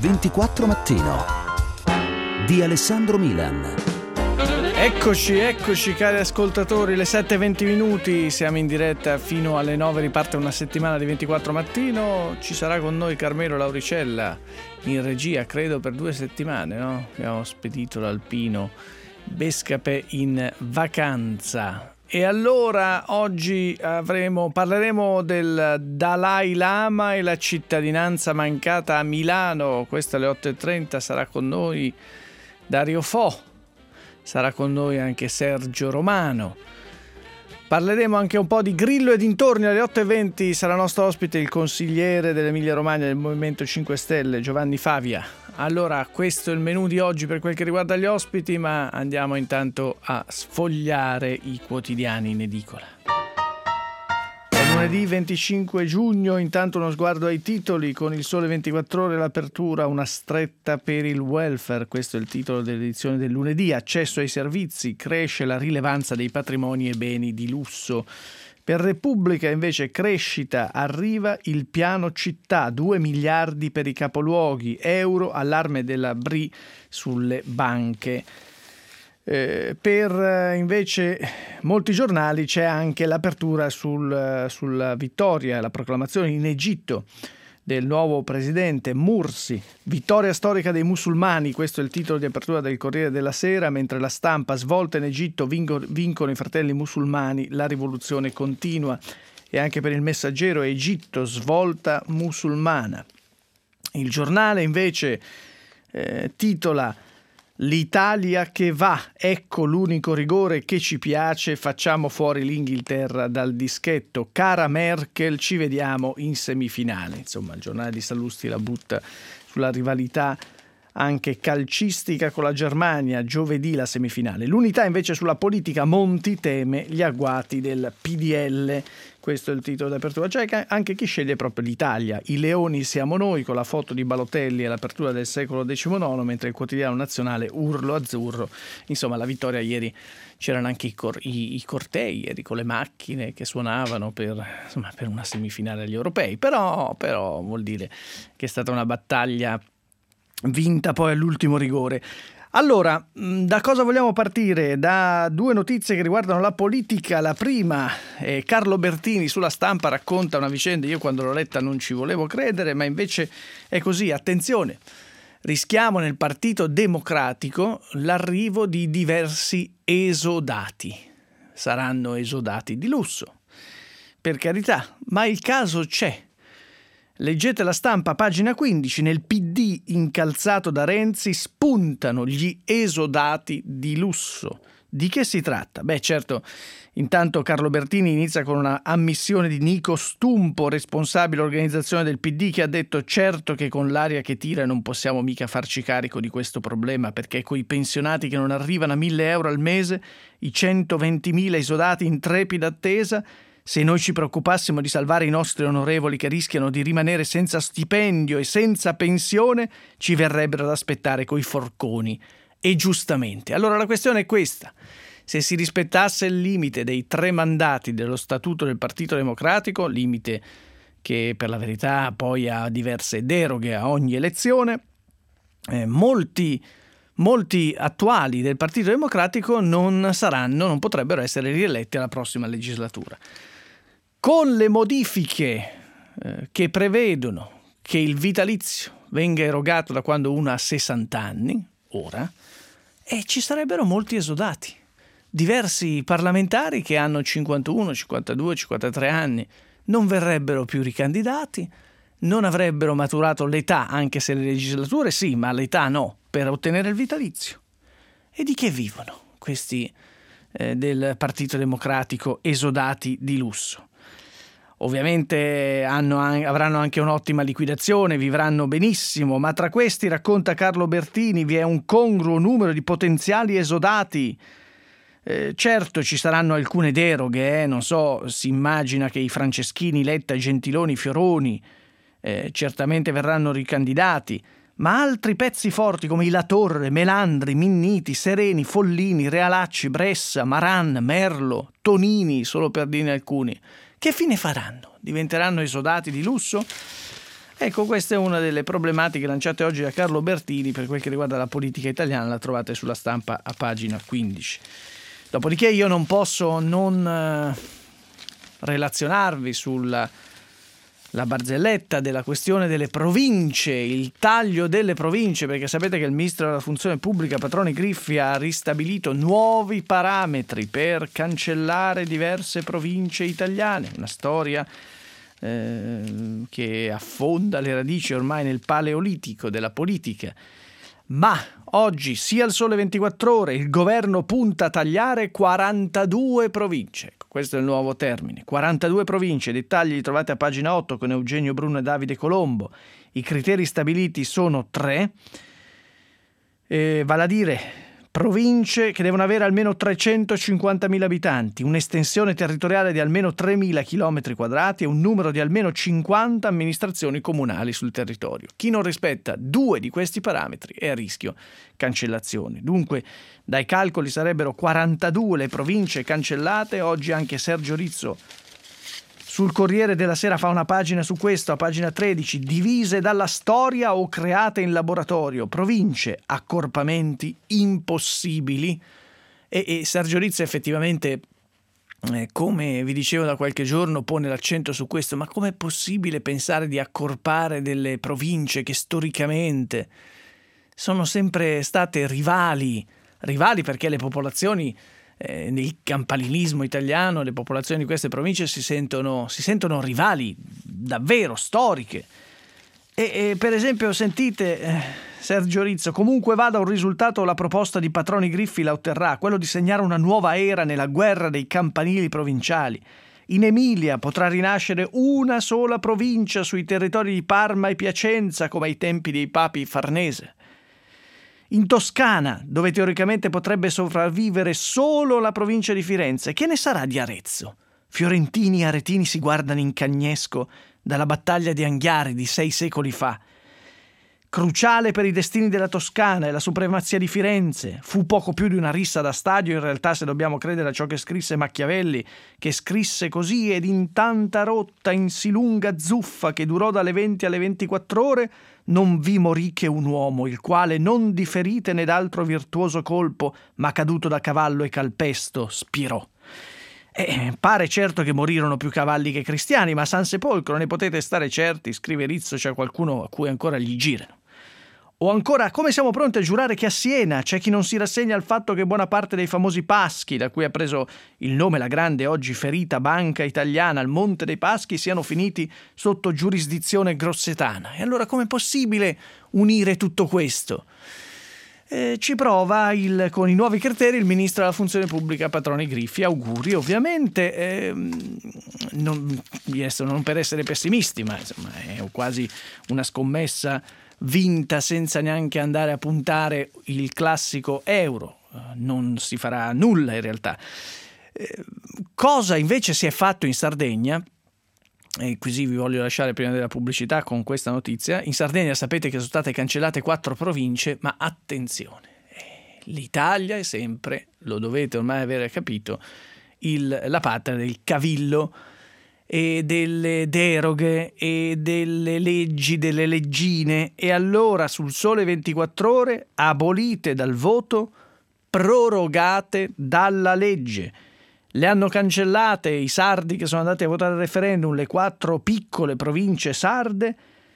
24 Mattino di Alessandro Milan. Eccoci cari ascoltatori, le 7:20, siamo in diretta fino alle 9, riparte una settimana di 24 Mattino. Ci sarà con noi Carmelo Lauricella in regia, credo per 2 settimane, no? Abbiamo spedito l'Alpino Bescape in vacanza. E allora oggi parleremo del Dalai Lama e la cittadinanza mancata a Milano. Questo alle 8:30, sarà con noi Dario Fo. Sarà con noi anche Sergio Romano. Parleremo anche un po' di Grillo e dintorni. Alle 8:20 sarà nostro ospite il consigliere dell'Emilia Romagna del Movimento 5 Stelle, Giovanni Favia. Allora, questo è il menù di oggi per quel che riguarda gli ospiti, ma andiamo intanto a sfogliare i quotidiani in edicola. Lunedì 25 giugno, intanto uno sguardo ai titoli con il Sole 24 Ore, l'apertura, una stretta per il welfare, questo è il titolo dell'edizione del lunedì, accesso ai servizi, cresce la rilevanza dei patrimoni e beni di lusso. Per Repubblica invece crescita, arriva il piano città, 2 miliardi per i capoluoghi, euro, allarme della BRI sulle banche. Per invece molti giornali c'è anche l'apertura sulla vittoria, la proclamazione in Egitto del nuovo presidente Mursi, vittoria storica dei musulmani, questo è il titolo di apertura del Corriere della Sera, mentre la Stampa, svolta in Egitto, vincono i fratelli musulmani, la rivoluzione continua. E anche per il Messaggero, Egitto, svolta musulmana. Il Giornale invece titola "L'Italia che va, ecco l'unico rigore che ci piace, facciamo fuori l'Inghilterra dal dischetto, cara Merkel, ci vediamo in semifinale". Insomma, il giornale di Sallusti la butta sulla rivalità anche calcistica con la Germania, giovedì la semifinale. L'Unità invece sulla politica, Monti teme gli agguati del PDL. Questo è il titolo d'apertura. Cioè anche chi sceglie proprio l'Italia. I leoni siamo noi, con la foto di Balotelli all'apertura del secolo XIX, mentre il quotidiano nazionale urlo azzurro. Insomma, la vittoria ieri, c'erano anche i cortei ieri con le macchine che suonavano per una semifinale agli europei. Però vuol dire che è stata una battaglia vinta poi all'ultimo rigore. Allora, da cosa vogliamo partire? Da 2 notizie che riguardano la politica. La prima, Carlo Bertini sulla Stampa racconta una vicenda, io quando l'ho letta non ci volevo credere, ma invece è così. Attenzione, rischiamo nel Partito Democratico l'arrivo di diversi esodati. Saranno esodati di lusso, per carità, ma il caso c'è. Leggete la Stampa, pagina 15, nel PD incalzato da Renzi spuntano gli esodati di lusso. Di che si tratta? Beh, certo, intanto Carlo Bertini inizia con una ammissione di Nico Stumpo, responsabile organizzazione del PD, che ha detto: certo che con l'aria che tira non possiamo mica farci carico di questo problema, perché coi pensionati che non arrivano a 1.000 euro al mese, i 120.000 esodati in trepida attesa, se noi ci preoccupassimo di salvare i nostri onorevoli che rischiano di rimanere senza stipendio e senza pensione, ci verrebbero ad aspettare coi forconi. E giustamente. Allora la questione è questa: se si rispettasse il limite dei 3 mandati dello Statuto del Partito Democratico, limite che per la verità poi ha diverse deroghe a ogni elezione, molti attuali del Partito Democratico non potrebbero essere rieletti alla prossima legislatura. Con le modifiche che prevedono che il vitalizio venga erogato da quando uno ha 60 anni, ora, ci sarebbero molti esodati. Diversi parlamentari che hanno 51, 52, 53 anni non verrebbero più ricandidati, non avrebbero maturato l'età, anche se le legislature sì, ma l'età no, per ottenere il vitalizio. E di che vivono questi del Partito Democratico esodati di lusso? Ovviamente avranno anche un'ottima liquidazione, vivranno benissimo, ma tra questi, racconta Carlo Bertini, vi è un congruo numero di potenziali esodati. Certo, ci saranno alcune deroghe, non so, si immagina che i Franceschini, Letta, Gentiloni, Fioroni certamente verranno ricandidati, ma altri pezzi forti come i Latorre, Melandri, Minniti, Sereni, Follini, Realacci, Bressa, Maran, Merlo, Tonini, solo per dirne alcuni, che fine faranno? Diventeranno esodati di lusso? Ecco, questa è una delle problematiche lanciate oggi da Carlo Bertini per quel che riguarda la politica italiana, la trovate sulla Stampa a pagina 15. Dopodiché io non posso non relazionarvi sulla barzelletta della questione delle province, il taglio delle province, perché sapete che il ministro della funzione pubblica Patroni Griffi ha ristabilito nuovi parametri per cancellare diverse province italiane, una storia che affonda le radici ormai nel paleolitico della politica. Ma oggi, sia il Sole 24 Ore, il governo punta a tagliare 42 province. Ecco, questo è il nuovo termine. 42 province, i dettagli li trovate a pagina 8 con Eugenio Bruno e Davide Colombo. I criteri stabiliti sono 3, vale a dire province che devono avere almeno 350.000 abitanti, un'estensione territoriale di almeno 3.000 km² e un numero di almeno 50 amministrazioni comunali sul territorio. Chi non rispetta 2 di questi parametri è a rischio cancellazione. Dunque, dai calcoli sarebbero 42 le province cancellate. Oggi anche Sergio Rizzo sul Corriere della Sera fa una pagina su questo, a pagina 13, divise dalla storia o create in laboratorio, province, accorpamenti impossibili. E Sergio Rizzo effettivamente, come vi dicevo da qualche giorno, pone l'accento su questo. Ma com'è possibile pensare di accorpare delle province che storicamente sono sempre state rivali perché le popolazioni nel campanilismo italiano, le popolazioni di queste province si sentono rivali davvero storiche. E per esempio sentite Sergio Rizzo: comunque vada un risultato, la proposta di Patroni Griffi la otterrà, quello di segnare una nuova era nella guerra dei campanili provinciali. In Emilia potrà rinascere una sola provincia sui territori di Parma e Piacenza, come ai tempi dei papi Farnese. In Toscana, dove teoricamente potrebbe sopravvivere solo la provincia di Firenze, che ne sarà di Arezzo? Fiorentini e aretini si guardano in cagnesco dalla battaglia di Anghiari di 6 secoli fa. Cruciale per i destini della Toscana e la supremazia di Firenze. Fu poco più di una rissa da stadio, in realtà, se dobbiamo credere a ciò che scrisse Machiavelli, che scrisse così: ed in tanta rotta, in sì lunga zuffa, che durò dalle 20 alle 24 ore, non vi morì che un uomo, il quale non di ferite né d'altro virtuoso colpo, ma caduto da cavallo e calpesto, spirò. Pare certo che morirono più cavalli che cristiani, ma a San Sepolcro ne potete stare certi, scrive Rizzo, c'è qualcuno a cui ancora gli girano. O ancora, come siamo pronti a giurare che a Siena c'è chi non si rassegna al fatto che buona parte dei famosi Paschi, da cui ha preso il nome la grande oggi ferita banca italiana, al Monte dei Paschi, siano finiti sotto giurisdizione grossetana. E allora com'è possibile unire tutto questo? Ci prova con i nuovi criteri il ministro della funzione pubblica Patroni Griffi. Auguri, ovviamente, non per essere pessimisti, ma insomma è quasi una scommessa vinta senza neanche andare a puntare il classico euro. Non si farà nulla in realtà. Cosa invece si è fatto in Sardegna? E così vi voglio lasciare prima della pubblicità con questa notizia. In Sardegna sapete che sono state cancellate 4 province, ma attenzione, l'Italia è sempre, lo dovete ormai avere capito, la patria del cavillo e delle deroghe e delle leggi, delle leggine. E allora sul Sole 24 Ore, abolite dal voto, prorogate dalla legge. Le hanno cancellate i sardi che sono andati a votare al referendum, le 4 piccole province sarde,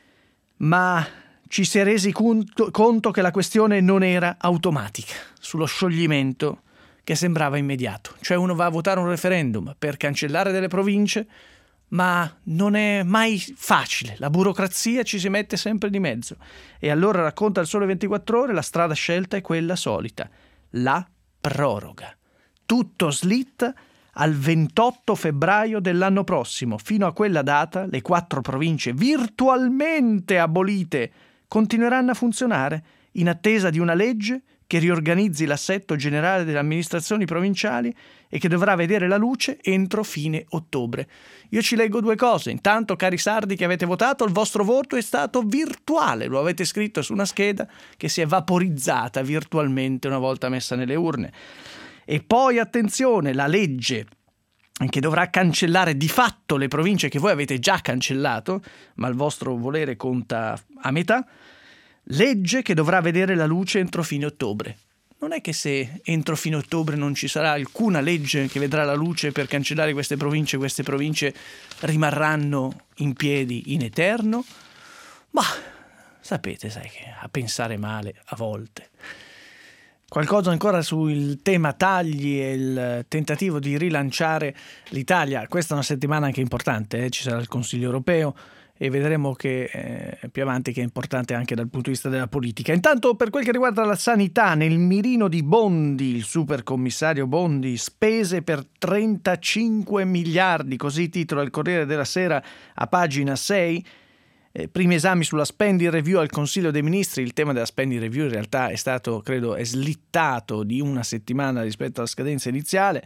ma ci si è resi conto che la questione non era automatica sullo scioglimento che sembrava immediato. Cioè uno va a votare un referendum per cancellare delle province, ma non è mai facile, la burocrazia ci si mette sempre di mezzo. E allora, racconta il Sole 24 Ore, la strada scelta è quella solita, la proroga. Tutto slitta al 28 febbraio dell'anno prossimo. Fino a quella data le 4 province virtualmente abolite continueranno a funzionare in attesa di una legge che riorganizzi l'assetto generale delle amministrazioni provinciali e che dovrà vedere la luce entro fine ottobre. Io ci leggo 2 cose. Intanto, cari sardi che avete votato, il vostro voto è stato virtuale. Lo avete scritto su una scheda che si è vaporizzata virtualmente una volta messa nelle urne. E poi, attenzione, la legge che dovrà cancellare di fatto le province che voi avete già cancellato, ma il vostro volere conta a metà. Legge che dovrà vedere la luce entro fine ottobre. Non è che se entro fine ottobre non ci sarà alcuna legge che vedrà la luce per cancellare queste province rimarranno in piedi in eterno? Ma sapete, sai che a pensare male a volte. Qualcosa ancora sul tema tagli e il tentativo di rilanciare l'Italia. Questa è una settimana anche importante, ci sarà il Consiglio europeo e vedremo che più avanti che è importante anche dal punto di vista della politica. Intanto, per quel che riguarda la sanità, nel mirino di Bondi, il supercommissario Bondi, spese per 35 miliardi, così titola il Corriere della Sera a pagina 6. Primi esami sulla spending review al Consiglio dei Ministri. Il tema della spending review in realtà è stato, credo, è slittato di una settimana rispetto alla scadenza iniziale.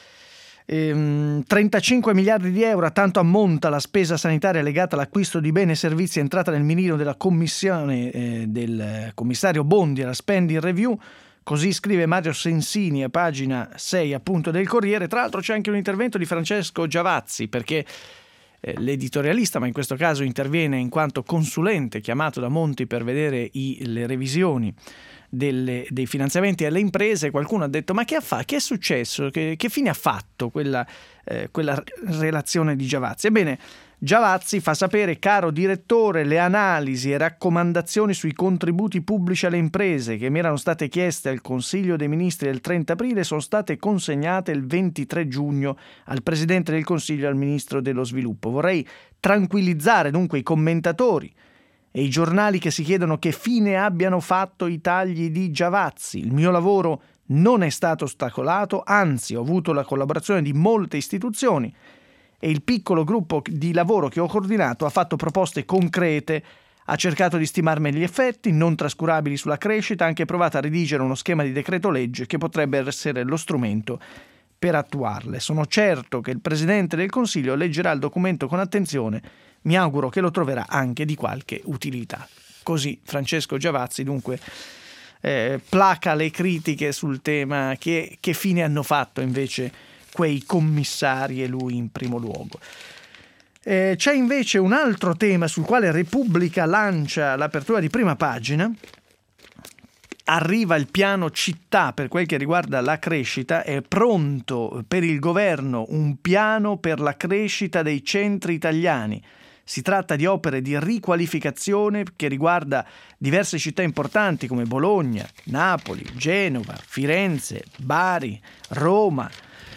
35 miliardi di euro, a tanto ammonta la spesa sanitaria legata all'acquisto di beni e servizi entrata nel mirino della commissione del commissario Bondi alla spending review. Così scrive Mario Sensini a pagina 6 appunto del Corriere. Tra l'altro c'è anche un intervento di Francesco Giavazzi, perché l'editorialista, ma in questo caso interviene in quanto consulente chiamato da Monti per vedere le revisioni dei finanziamenti alle imprese. Qualcuno ha detto: ma che è successo? Che fine ha fatto quella relazione di Giavazzi? Ebbene, Giavazzi fa sapere: caro direttore, le analisi e raccomandazioni sui contributi pubblici alle imprese che mi erano state chieste al Consiglio dei Ministri del 30 aprile sono state consegnate il 23 giugno al Presidente del Consiglio e al Ministro dello Sviluppo. Vorrei tranquillizzare dunque i commentatori e i giornali che si chiedono che fine abbiano fatto i tagli di Giavazzi. Il mio lavoro non è stato ostacolato, anzi ho avuto la collaborazione di molte istituzioni e il piccolo gruppo di lavoro che ho coordinato ha fatto proposte concrete, ha cercato di stimarne gli effetti non trascurabili sulla crescita, ha anche provato a redigere uno schema di decreto legge che potrebbe essere lo strumento per attuarle. Sono certo che il Presidente del Consiglio leggerà il documento con attenzione, mi auguro che lo troverà anche di qualche utilità. Così Francesco Giavazzi dunque placa le critiche sul tema che fine hanno fatto invece quei commissari e lui in primo luogo. C'è invece un altro tema sul quale Repubblica lancia l'apertura di prima pagina. Arriva il piano città per quel che riguarda la crescita, è pronto per il governo un piano per la crescita dei centri italiani. Si tratta di opere di riqualificazione che riguarda diverse città importanti come Bologna, Napoli, Genova, Firenze, Bari, Roma.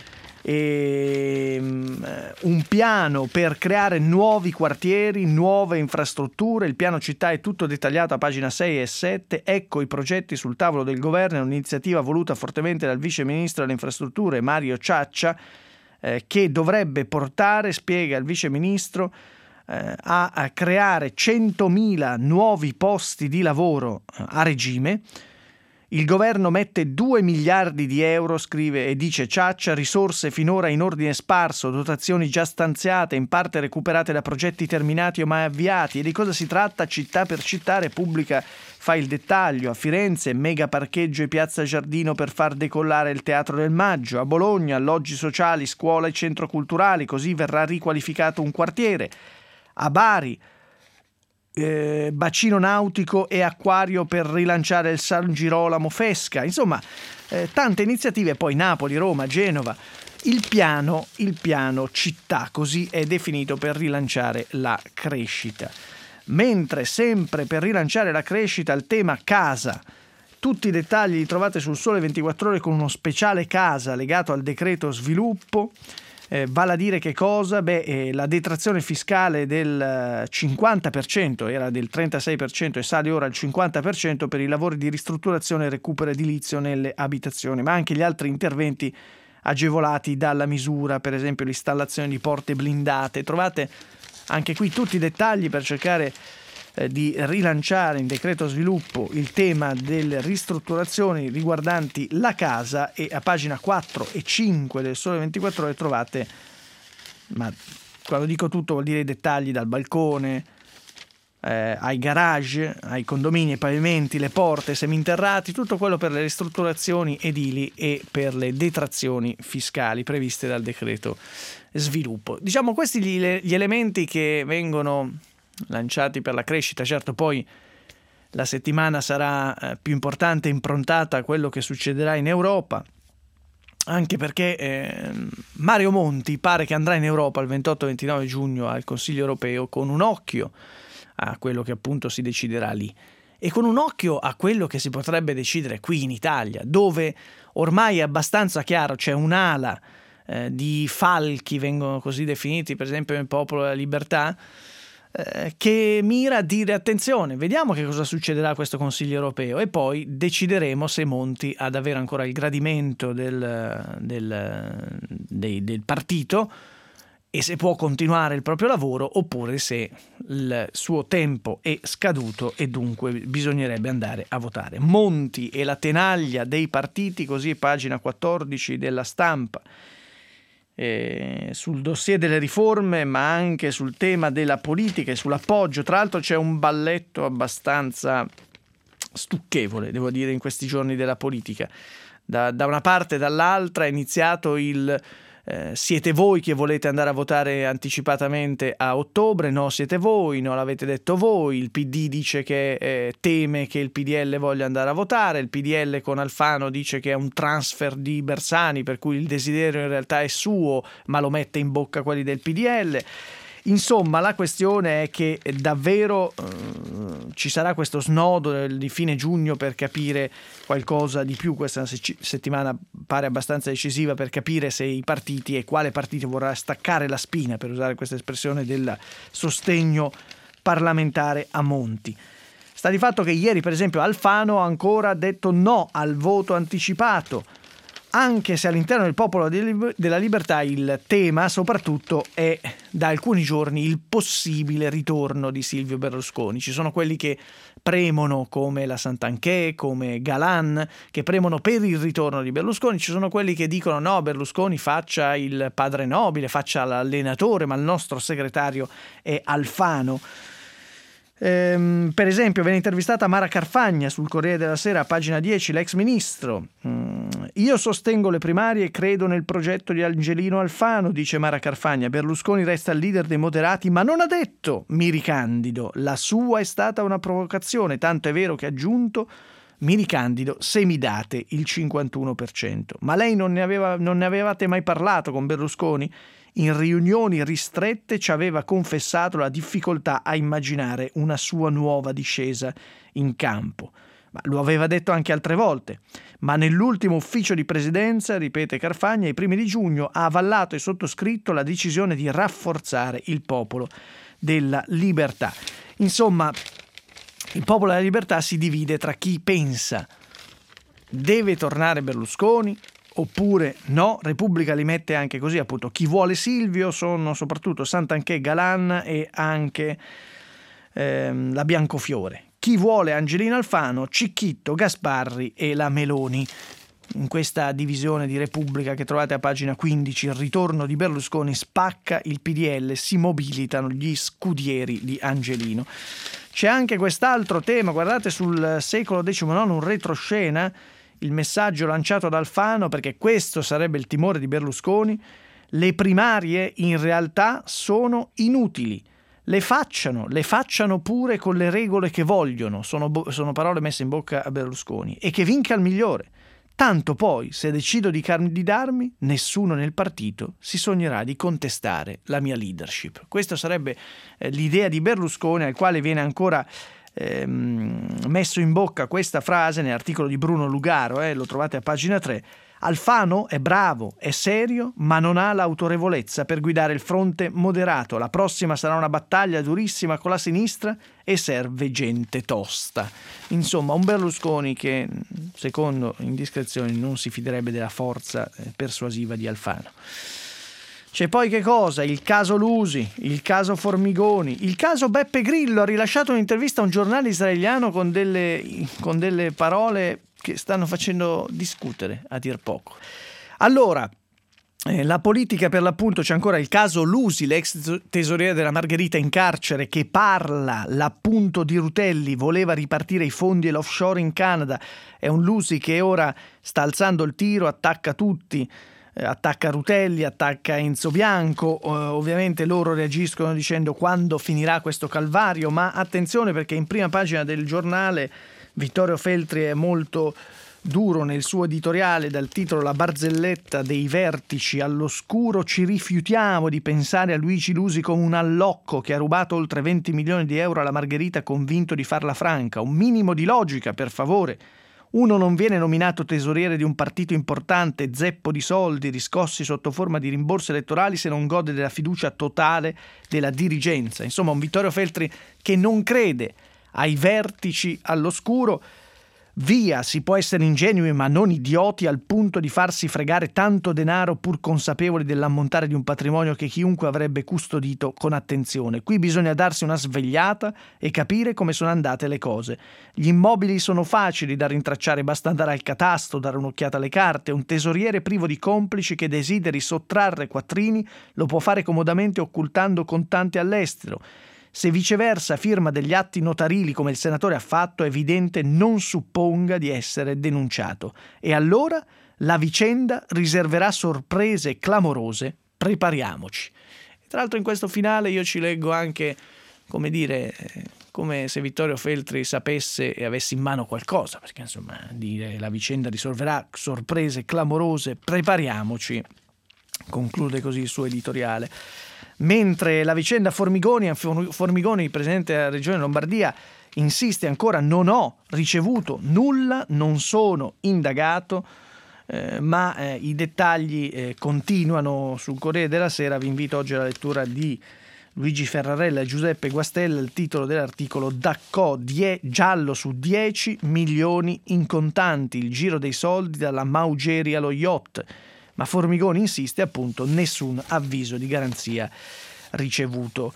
Un piano per creare nuovi quartieri, nuove infrastrutture. Il piano città è tutto dettagliato a pagina 6 e 7. Ecco i progetti sul tavolo del governo, è un'iniziativa voluta fortemente dal vice ministro delle infrastrutture Mario Ciaccia, che dovrebbe portare, spiega il vice ministro, a creare 100.000 nuovi posti di lavoro a regime. Il governo mette 2 miliardi di euro, scrive e dice Ciaccia, risorse finora in ordine sparso, dotazioni già stanziate, in parte recuperate da progetti terminati o mai avviati. E di cosa si tratta? Città per città, Repubblica fa il dettaglio. A Firenze, mega parcheggio e piazza Giardino per far decollare il Teatro del Maggio. A Bologna, alloggi sociali, scuola e centro culturali, così verrà riqualificato un quartiere. A Bari, bacino nautico e acquario per rilanciare il San Girolamo Fesca. Insomma, tante iniziative. Poi Napoli, Roma, Genova. Il piano città, così è definito, per rilanciare la crescita. Mentre sempre per rilanciare la crescita il tema casa. Tutti i dettagli li trovate sul Sole 24 Ore con uno speciale casa legato al decreto sviluppo. Vale a dire che cosa? La detrazione fiscale del 50%, era del 36% e sale ora al 50% per i lavori di ristrutturazione e recupero edilizio nelle abitazioni, ma anche gli altri interventi agevolati dalla misura, per esempio l'installazione di porte blindate. Trovate anche qui tutti i dettagli per cercare di rilanciare in decreto sviluppo il tema delle ristrutturazioni riguardanti la casa, e a pagina 4 e 5 del Sole 24 Ore trovate, ma quando dico tutto vuol dire i dettagli, dal balcone, ai garage, ai condomini, ai pavimenti, le porte, seminterrati, tutto quello per le ristrutturazioni edili e per le detrazioni fiscali previste dal decreto sviluppo. Diciamo questi gli elementi che vengono lanciati per la crescita. Certo, poi la settimana sarà più importante, improntata a quello che succederà in Europa, anche perché Mario Monti pare che andrà in Europa il 28-29 giugno al Consiglio europeo con un occhio a quello che appunto si deciderà lì e con un occhio a quello che si potrebbe decidere qui in Italia, dove ormai è abbastanza chiaro, c'è un'ala di falchi, vengono così definiti, per esempio nel Popolo della Libertà, che mira a dire attenzione, vediamo che cosa succederà a questo Consiglio europeo e poi decideremo se Monti ad avere ancora il gradimento del partito e se può continuare il proprio lavoro oppure se il suo tempo è scaduto e dunque bisognerebbe andare a votare. Monti e la tenaglia dei partiti, così pagina 14 della Stampa, sul dossier delle riforme ma anche sul tema della politica e sull'appoggio. Tra l'altro c'è un balletto abbastanza stucchevole, devo dire, in questi giorni della politica. Da una parte e dall'altra è iniziato il siete voi che volete andare a votare anticipatamente a ottobre, no siete voi, no l'avete detto voi, il PD dice che teme che il PDL voglia andare a votare, il PDL con Alfano dice che è un transfer di Bersani per cui il desiderio in realtà è suo ma lo mette in bocca quelli del PDL. Insomma, la questione è che davvero ci sarà questo snodo di fine giugno per capire qualcosa di più. Questa settimana pare abbastanza decisiva per capire se i partiti e quale partito vorrà staccare la spina, per usare questa espressione, del sostegno parlamentare a Monti. Sta di fatto che ieri, per esempio, Alfano ha ancora detto no al voto anticipato, anche se all'interno del Popolo della Libertà il tema soprattutto è da alcuni giorni il possibile ritorno di Silvio Berlusconi. Ci sono quelli che premono come la Santanchè, come Galan, che premono per il ritorno di Berlusconi, ci sono quelli che dicono no, Berlusconi faccia il padre nobile, faccia l'allenatore, ma il nostro segretario è Alfano. Per esempio viene intervistata Mara Carfagna sul Corriere della Sera, pagina 10, l'ex ministro. Io sostengo le primarie e credo nel progetto di Angelino Alfano, dice Mara Carfagna. Berlusconi resta il leader dei moderati, ma non ha detto mi ricandido. La sua è stata una provocazione, tanto è vero che ha aggiunto mi ricandido se mi date il 51%. Ma lei non ne avevate mai parlato con Berlusconi? In riunioni ristrette ci aveva confessato la difficoltà a immaginare una sua nuova discesa in campo. Ma lo aveva detto anche altre volte. Ma nell'ultimo ufficio di presidenza, ripete Carfagna, ai primi di giugno ha avallato e sottoscritto la decisione di rafforzare il Popolo della Libertà. Insomma, il Popolo della Libertà si divide tra chi pensa deve tornare Berlusconi oppure no. Repubblica li mette anche così, appunto, chi vuole Silvio sono soprattutto Santanchè, Galan e anche la Biancofiore. Chi vuole Angelino Alfano, Cicchitto, Gasparri e la Meloni. In questa divisione di Repubblica che trovate a pagina 15, il ritorno di Berlusconi spacca il PDL, si mobilitano gli scudieri di Angelino. C'è anche quest'altro tema, guardate sul Secolo XIX, un retroscena, il messaggio lanciato da Alfano, perché questo sarebbe il timore di Berlusconi: le primarie in realtà sono inutili, le facciano pure con le regole che vogliono, sono parole messe in bocca a Berlusconi, e che vinca il migliore. Tanto poi, se decido di candidarmi, nessuno nel partito si sognerà di contestare la mia leadership. Questa sarebbe l'idea di Berlusconi, al quale viene ancora messo in bocca questa frase nell'articolo di Bruno Lugaro, lo trovate a pagina 3. Alfano è bravo, è serio, ma non ha l'autorevolezza per guidare il fronte moderato. La prossima sarà una battaglia durissima con la sinistra e serve gente tosta. Insomma, un Berlusconi che, secondo indiscrezioni, non si fiderebbe della forza persuasiva di Alfano. C'è poi che cosa? Il caso Lusi, il caso Formigoni, il caso Beppe Grillo. Ha rilasciato un'intervista a un giornale israeliano con delle parole che stanno facendo discutere, a dir poco. Allora, La politica, per l'appunto, c'è ancora il caso Lusi, l'ex tesoriere della Margherita in carcere, che parla, l'appunto di Rutelli, voleva ripartire i fondi e l'offshore in Canada. È un Lusi che ora sta alzando il tiro, attacca tutti, attacca Rutelli, attacca Enzo Bianco. Ovviamente loro reagiscono dicendo quando finirà questo calvario, ma attenzione, perché in prima pagina del giornale Vittorio Feltri è molto duro nel suo editoriale, dal titolo La barzelletta dei vertici all'oscuro. Ci rifiutiamo di pensare a Luigi Lusi come un allocco che ha rubato oltre 20 milioni di euro alla Margherita convinto di farla franca. Un minimo di logica, per favore. Uno non viene nominato tesoriere di un partito importante, zeppo di soldi riscossi sotto forma di rimborsi elettorali, se non gode della fiducia totale della dirigenza. Insomma, un Vittorio Feltri che non crede ai vertici all'oscuro. Via, si può essere ingenui ma non idioti al punto di farsi fregare tanto denaro pur consapevoli dell'ammontare di un patrimonio che chiunque avrebbe custodito con attenzione. Qui bisogna darsi una svegliata e capire come sono andate le cose. Gli immobili sono facili da rintracciare, basta andare al catasto, dare un'occhiata alle carte. Un tesoriere privo di complici che desideri sottrarre quattrini lo può fare comodamente occultando contanti all'estero. Se viceversa firma degli atti notarili come il senatore ha fatto, è evidente non supponga di essere denunciato. E allora la vicenda riserverà sorprese clamorose. Prepariamoci. Tra l'altro in questo finale io ci leggo anche, come dire, come se Vittorio Feltri sapesse e avesse in mano qualcosa, perché insomma dire la vicenda risolverà sorprese clamorose, prepariamoci. Conclude così il suo editoriale. Mentre la vicenda Formigoni, presidente della regione Lombardia, insiste ancora: non ho ricevuto nulla, non sono indagato, ma i dettagli continuano sul Corriere della Sera. Vi invito oggi alla lettura di Luigi Ferrarella e Giuseppe Guastella. Il titolo dell'articolo: Daccò giallo su 10 milioni in contanti, il giro dei soldi dalla Maugeri allo yacht. Ma Formigoni insiste, appunto, nessun avviso di garanzia ricevuto.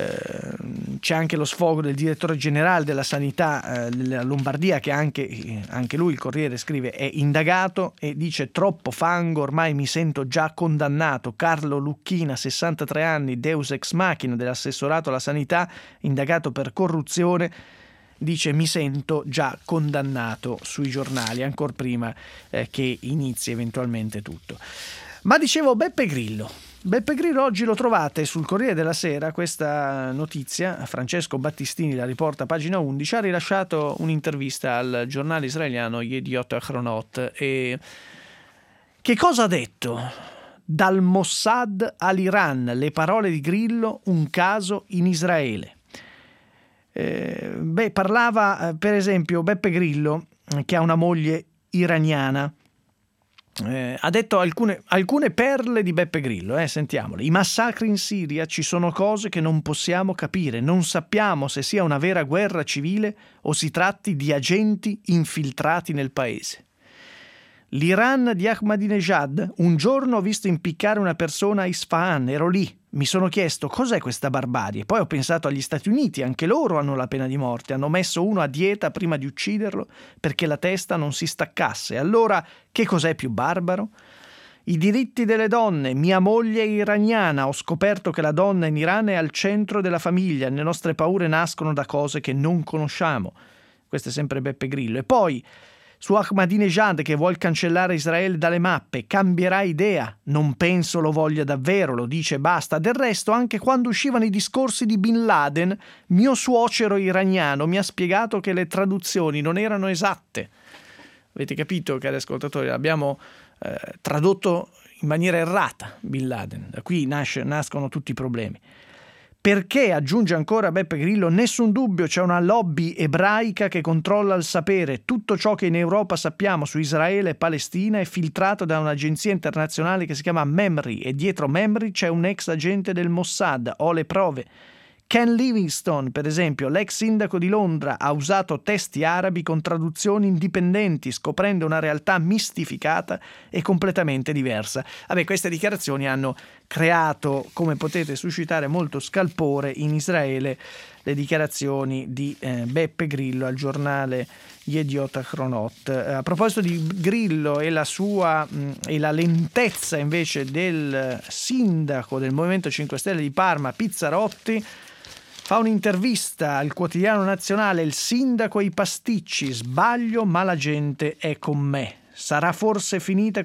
C'è anche lo sfogo del direttore generale della sanità della Lombardia, che anche lui, il Corriere scrive, è indagato e dice: troppo fango, ormai mi sento già condannato. Carlo Lucchina, 63 anni, deus ex machina dell'assessorato alla sanità, indagato per corruzione, dice: mi sento già condannato, sui giornali, ancora prima che inizi eventualmente tutto. Ma dicevo, Beppe Grillo oggi lo trovate sul Corriere della Sera. Questa notizia, Francesco Battistini la riporta a pagina 11, ha rilasciato un'intervista al giornale israeliano Yediot Ahronot. E che cosa ha detto? Dal Mossad all'Iran, le parole di Grillo, un caso in Israele. Parlava per esempio Beppe Grillo, che ha una moglie iraniana. Ha detto alcune perle di Beppe Grillo, sentiamole. I massacri in Siria, ci sono cose che non possiamo capire, non sappiamo se sia una vera guerra civile o si tratti di agenti infiltrati nel paese. L'Iran di Ahmadinejad, un giorno ho visto impiccare una persona a Isfahan, ero lì, mi sono chiesto cos'è questa barbarie, poi ho pensato agli Stati Uniti, anche loro hanno la pena di morte, hanno messo uno a dieta prima di ucciderlo perché la testa non si staccasse. Allora che cos'è più barbaro? I diritti delle donne, mia moglie è iraniana, ho scoperto che la donna in Iran è al centro della famiglia, le nostre paure nascono da cose che non conosciamo. Questo è sempre Beppe Grillo. E poi su Ahmadinejad, che vuol cancellare Israele dalle mappe, cambierà idea. Non penso lo voglia davvero, lo dice e basta. Del resto, anche quando uscivano i discorsi di Bin Laden, mio suocero iraniano mi ha spiegato che le traduzioni non erano esatte. Avete capito, cari ascoltatori? Abbiamo tradotto in maniera errata Bin Laden. Da qui nascono tutti i problemi. Perché, aggiunge ancora Beppe Grillo, nessun dubbio c'è una lobby ebraica che controlla il sapere. Tutto ciò che in Europa sappiamo su Israele e Palestina è filtrato da un'agenzia internazionale che si chiama MEMRI e dietro MEMRI c'è un ex agente del Mossad. Ho le prove. Ken Livingstone, per esempio, l'ex sindaco di Londra, ha usato testi arabi con traduzioni indipendenti, scoprendo una realtà mistificata e completamente diversa. Queste dichiarazioni hanno creato, come potete suscitare, molto scalpore in Israele le dichiarazioni di Beppe Grillo al giornale Yediot Ahronot. A proposito di Grillo e la sua e la lentezza invece del sindaco del Movimento 5 Stelle di Parma, Pizzarotti, fa un'intervista al quotidiano nazionale: il sindaco e i pasticci, sbaglio ma la gente è con me. Sarà forse finita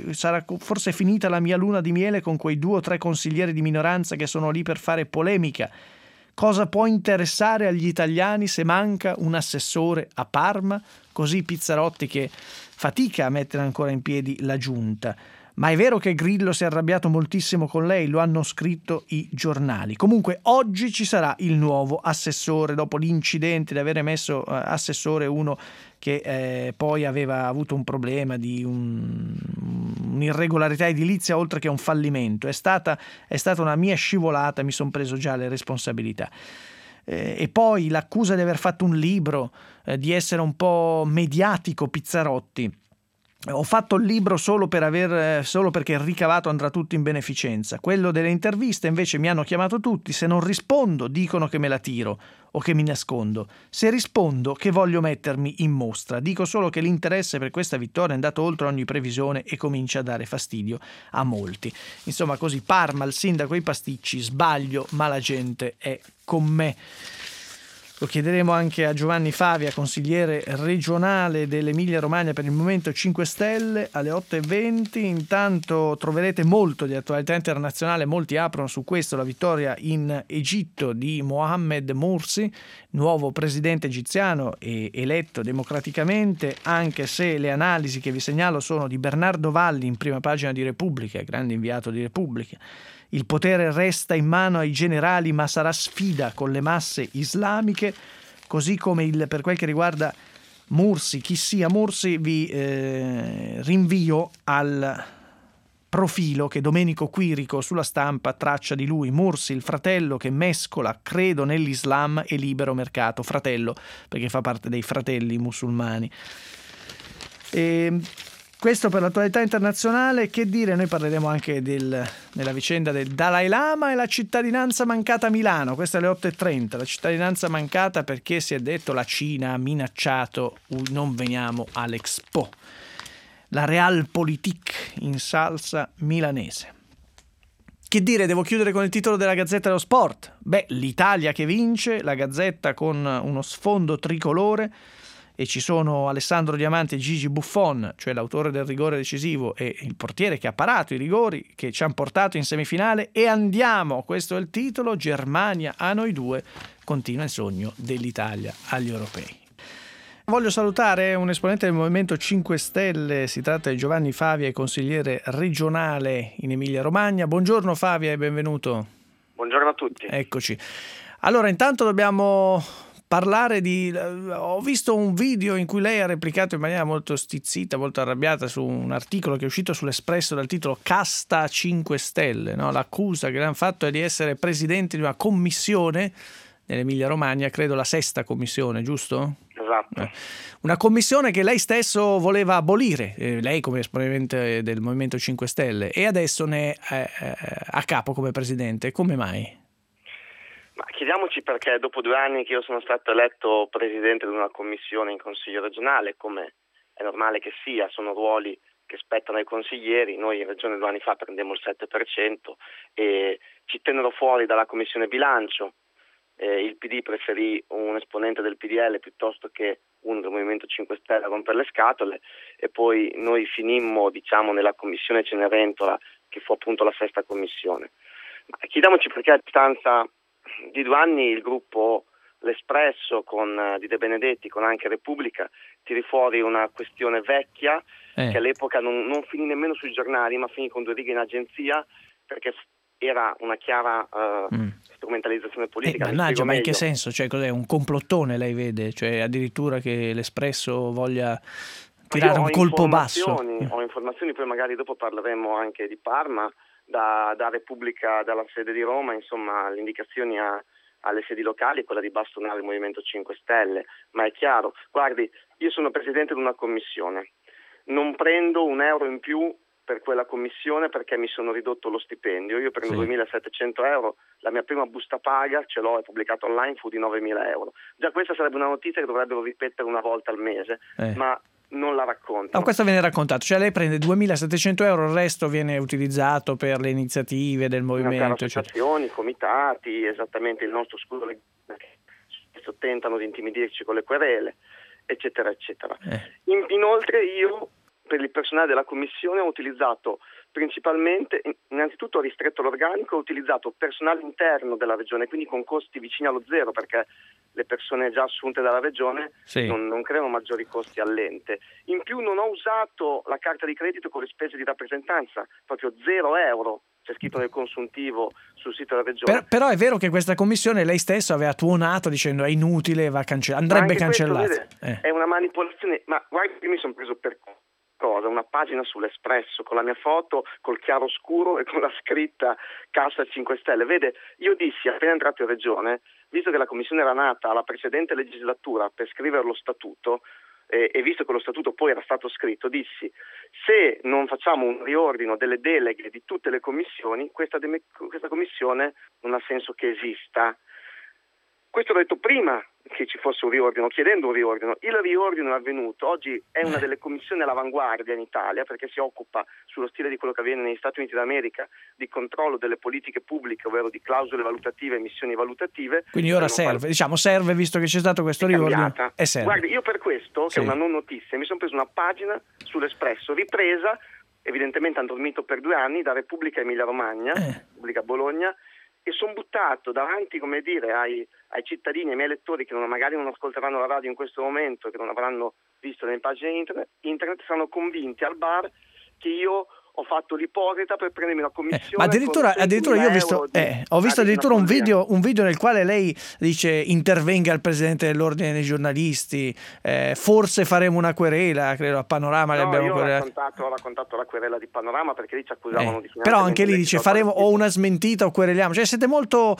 la mia luna di miele con quei 2 o 3 consiglieri di minoranza che sono lì per fare polemica. Cosa può interessare agli italiani se manca un assessore a Parma? Così Pizzarotti, che fatica a mettere ancora in piedi la giunta. Ma è vero che Grillo si è arrabbiato moltissimo con lei, lo hanno scritto i giornali. Comunque oggi ci sarà il nuovo assessore, dopo l'incidente di avere messo assessore uno che poi aveva avuto un problema di un'irregolarità edilizia oltre che un fallimento. È stata una mia scivolata, mi sono preso già le responsabilità. E poi l'accusa di aver fatto un libro, di essere un po' mediatico Pizzarotti. Ho fatto il libro solo perché il ricavato andrà tutto in beneficenza. Quello delle interviste invece mi hanno chiamato tutti, se non rispondo dicono che me la tiro o che mi nascondo. Se rispondo che voglio mettermi in mostra. Dico solo che l'interesse per questa vittoria è andato oltre ogni previsione e comincia a dare fastidio a molti. Insomma, così Parma, il sindaco e i pasticci, sbaglio ma la gente è con me. Lo chiederemo anche a Giovanni Favia, consigliere regionale dell'Emilia Romagna per il Movimento 5 Stelle, alle 8:20. Intanto troverete molto di attualità internazionale, molti aprono su questo: la vittoria in Egitto di Mohammed Morsi, nuovo presidente egiziano e eletto democraticamente, anche se le analisi che vi segnalo sono di Bernardo Valli in prima pagina di Repubblica, grande inviato di Repubblica. Il potere resta in mano ai generali, ma sarà sfida con le masse islamiche, così come per quel che riguarda Morsi. Chi sia Morsi vi rinvio al profilo che Domenico Quirico sulla Stampa traccia di lui. Morsi, il fratello che mescola credo nell'Islam e libero mercato. Fratello, perché fa parte dei fratelli musulmani. Questo per l'attualità internazionale. Che dire, noi parleremo anche della vicenda del Dalai Lama e la cittadinanza mancata a Milano. Questa è alle 8:30, la cittadinanza mancata perché si è detto la Cina ha minacciato non veniamo all'Expo. La Realpolitik in salsa milanese. Che dire, devo chiudere con il titolo della Gazzetta dello Sport. L'Italia che vince, la Gazzetta con uno sfondo tricolore, e ci sono Alessandro Diamante e Gigi Buffon, cioè l'autore del rigore decisivo e il portiere che ha parato i rigori che ci hanno portato in semifinale, e andiamo, questo è il titolo, Germania a noi due, continua il sogno dell'Italia agli europei. Voglio salutare un esponente del Movimento 5 Stelle, si tratta di Giovanni Favia, consigliere regionale in Emilia Romagna. Buongiorno Favia e benvenuto. Buongiorno a tutti. Eccoci. Allora, intanto dobbiamo parlare ho visto un video in cui lei ha replicato in maniera molto stizzita, molto arrabbiata su un articolo che è uscito sull'Espresso dal titolo Casta 5 Stelle, no? L'accusa che le hanno fatto è di essere presidente di una commissione nell'Emilia Romagna, credo la 6ª commissione, giusto? Esatto. Una commissione che lei stesso voleva abolire, lei come esponente del Movimento 5 Stelle, e adesso ne è a capo come presidente. Come mai? Ma chiediamoci perché dopo 2 anni che io sono stato eletto presidente di una commissione in consiglio regionale, come è normale che sia, sono ruoli che spettano ai consiglieri. Noi in regione 2 anni fa prendemmo il 7% e ci tennero fuori dalla commissione bilancio. Il PD preferì un esponente del PDL piuttosto che uno del Movimento 5 Stelle a rompere le scatole, e poi noi finimmo nella commissione Cenerentola, che fu appunto la 6ª commissione. Ma chiediamoci perché a distanza di 2 anni il gruppo L'Espresso di De Benedetti, con anche Repubblica, tiri fuori una questione vecchia che all'epoca non finì nemmeno sui giornali, ma finì con 2 righe in agenzia, perché era una chiara strumentalizzazione politica. Ma in che senso? Cioè, cos'è? Un complottone lei vede? Cioè, addirittura che l'Espresso voglia tirare un colpo basso? Ho informazioni, poi magari dopo parleremo anche di Parma, da Repubblica, dalla sede di Roma, insomma, le indicazioni alle sedi locali è quella di bastonare il Movimento 5 Stelle, ma è chiaro, guardi, io sono presidente di una commissione, non prendo un euro in più per quella commissione perché mi sono ridotto lo stipendio. Io prendo 2.700 euro, la mia prima busta paga, ce l'ho, è pubblicato online, fu di 9.000 euro. Già questa sarebbe una notizia che dovrebbero ripetere una volta al mese, ma non la racconto. No, questo viene raccontato, cioè lei prende 2.700 euro, il resto viene utilizzato per le iniziative del movimento. Associazioni, comitati, esattamente il nostro scudo legale, tentano di intimidirci con le querele, eccetera, eccetera. Inoltre io, per il personale della commissione, ho utilizzato principalmente, innanzitutto ho ristretto l'organico, ho utilizzato personale interno della regione, quindi con costi vicini allo zero, perché le persone già assunte dalla regione non creano maggiori costi all'ente. In più non ho usato la carta di credito con le spese di rappresentanza, proprio 0 euro. C'è scritto nel consuntivo sul sito della regione. Però è vero che questa commissione lei stesso aveva tuonato dicendo è inutile, andrebbe cancellata. È una manipolazione, ma guarda che mi sono preso per cosa? Una pagina sull'Espresso con la mia foto, col chiaroscuro e con la scritta Cassa 5 Stelle. Vede, io dissi appena entrato in regione, visto che la commissione era nata alla precedente legislatura per scrivere lo statuto, e visto che lo statuto poi era stato scritto, dissi: se non facciamo un riordino delle deleghe di tutte le commissioni, questa commissione non ha senso che esista. Questo l'ho detto prima che ci fosse un riordino, chiedendo un riordino. Il riordino è avvenuto, oggi è una delle commissioni all'avanguardia in Italia perché si occupa, sullo stile di quello che avviene negli Stati Uniti d'America, di controllo delle politiche pubbliche, ovvero di clausole valutative e missioni valutative. Quindi ora serve, visto che c'è stato questo riordino, e serve. Guardi, io per questo, che è una non notizia, mi sono preso una pagina sull'Espresso, ripresa, evidentemente hanno dormito per 2 anni, da Repubblica Emilia Romagna, Repubblica Bologna, e sono buttato davanti, come dire, ai cittadini, ai miei lettori che magari non ascolteranno la radio in questo momento, che non avranno visto le pagine internet, saranno convinti al bar che io ho fatto l'ipocrita per prendermi una commissione. Ma addirittura io ho visto addirittura un video nel quale lei dice intervenga il presidente dell'ordine dei giornalisti, forse faremo una querela, credo a Panorama. Ho raccontato la querela di Panorama perché lì ci accusavano di finanziamento. Però anche lì dice o una smentita o quereliamo, cioè siete molto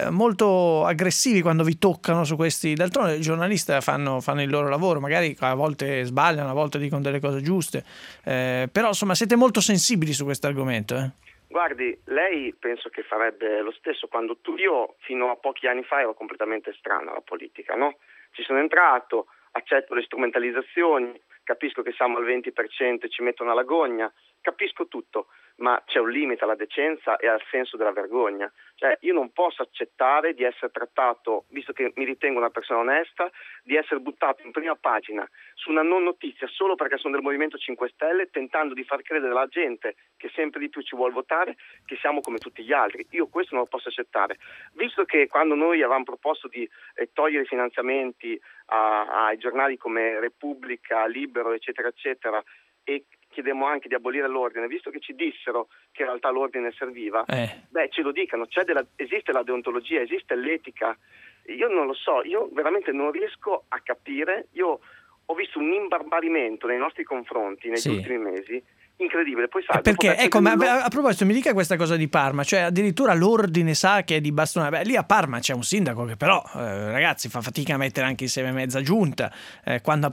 aggressivi quando vi toccano su questi. D'altronde i giornalisti fanno il loro lavoro, magari a volte sbagliano, a volte dicono delle cose giuste, però insomma siete molto sensibili su questo argomento. Guardi, lei penso che farebbe lo stesso quando io fino a pochi anni fa ero completamente estraneo alla politica, no? Ci sono entrato, accetto le strumentalizzazioni, capisco che siamo al 20% e ci mettono alla gogna, capisco tutto, ma c'è un limite alla decenza e al senso della vergogna. Cioè io non posso accettare di essere trattato, visto che mi ritengo una persona onesta, di essere buttato in prima pagina su una non notizia solo perché sono del Movimento 5 Stelle, tentando di far credere alla gente che sempre di più ci vuol votare, che siamo come tutti gli altri. Io questo non lo posso accettare. Visto che quando noi avevamo proposto di togliere i finanziamenti ai giornali come Repubblica, Libero, eccetera, eccetera, e chiedemmo anche di abolire l'ordine, visto che ci dissero che in realtà l'ordine serviva, ce lo dicano, esiste la deontologia, esiste l'etica. Io non lo so, io veramente non riesco a capire. Io ho visto un imbarbarimento nei nostri confronti negli ultimi mesi incredibile. Poi perché a proposito mi dica questa cosa di Parma, cioè addirittura l'ordine sa che è di bastone. Lì a Parma c'è un sindaco che però ragazzi fa fatica a mettere anche insieme mezza giunta, quando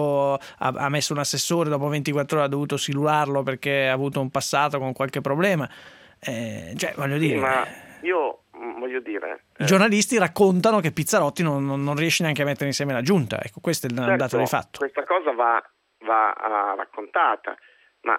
ha messo un assessore dopo 24 ore ha dovuto silularlo perché ha avuto un passato con qualche problema, voglio dire, ma io voglio dire, i giornalisti raccontano che Pizzarotti non riesce neanche a mettere insieme la giunta, ecco, questo è il dato di fatto. Questa cosa va raccontata, ma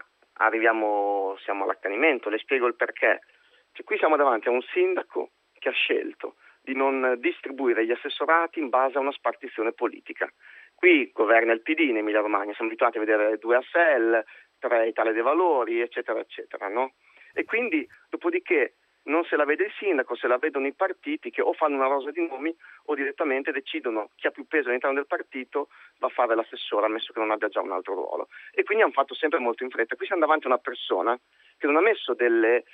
siamo all'accanimento. Le spiego il perché. Cioè, qui siamo davanti a un sindaco che ha scelto di non distribuire gli assessorati in base a una spartizione politica. Qui governa il PD in Emilia Romagna, siamo abituati a vedere 2 a SEL, 3 Italia dei Valori, eccetera, eccetera, no? E quindi, dopodiché, non se la vede il sindaco, se la vedono i partiti che o fanno una rosa di nomi o direttamente decidono chi ha più peso all'interno del partito va a fare l'assessore, ammesso che non abbia già un altro ruolo. E quindi hanno fatto sempre molto in fretta. Qui siamo davanti a una persona che non ha messo degli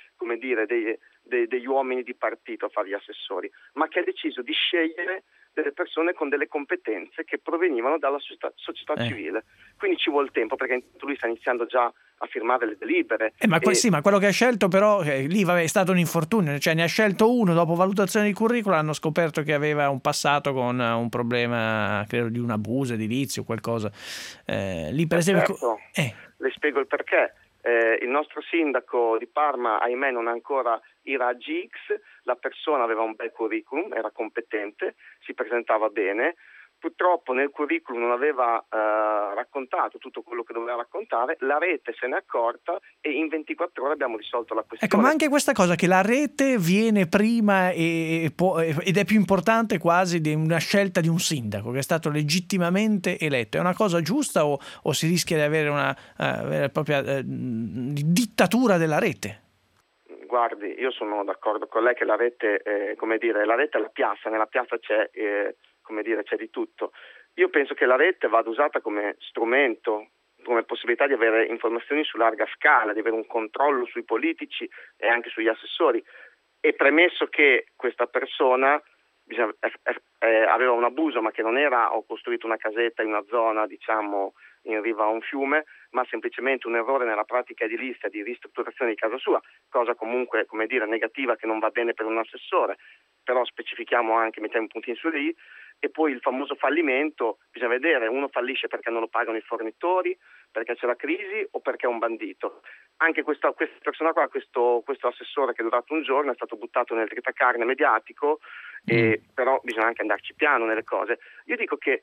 uomini di partito a fare gli assessori, ma che ha deciso di scegliere delle persone con delle competenze che provenivano dalla società civile. Quindi ci vuole tempo, perché lui sta iniziando già a firmare le delibere. Ma quello che ha scelto però, lì è stato un infortunio, cioè ne ha scelto uno, dopo valutazione di curriculum hanno scoperto che aveva un passato con un problema, credo, di un abuso edilizio o qualcosa. Lì per esempio... Le spiego il perché. Il nostro sindaco di Parma, ahimè, non ha ancora i raggi X, la persona aveva un bel curriculum, era competente, si presentava bene. Purtroppo nel curriculum non aveva raccontato tutto quello che doveva raccontare, la rete se n'è accorta e in 24 ore abbiamo risolto la questione. Ecco, ma anche questa cosa che la rete viene prima ed è più importante quasi di una scelta di un sindaco che è stato legittimamente eletto, è una cosa giusta o si rischia di avere una vera e propria dittatura della rete? Guardi, io sono d'accordo con lei che la rete, la rete è la piazza, nella piazza c'è di tutto. Io penso che la rete vada usata come strumento, come possibilità di avere informazioni su larga scala, di avere un controllo sui politici e anche sugli assessori. E premesso che questa persona aveva un abuso, ma che non era ho costruito una casetta in una zona, diciamo, in riva a un fiume, ma semplicemente un errore nella pratica edilizia di ristrutturazione di casa sua, cosa comunque, negativa, che non va bene per un assessore, però specifichiamo anche, mettiamo i puntini su i. E poi il famoso fallimento, bisogna vedere, uno fallisce perché non lo pagano i fornitori, perché c'è la crisi o perché è un bandito. Anche questa persona qua, questo assessore che è durato un giorno, è stato buttato nel tritacarne mediatico, però bisogna anche andarci piano nelle cose. Io dico che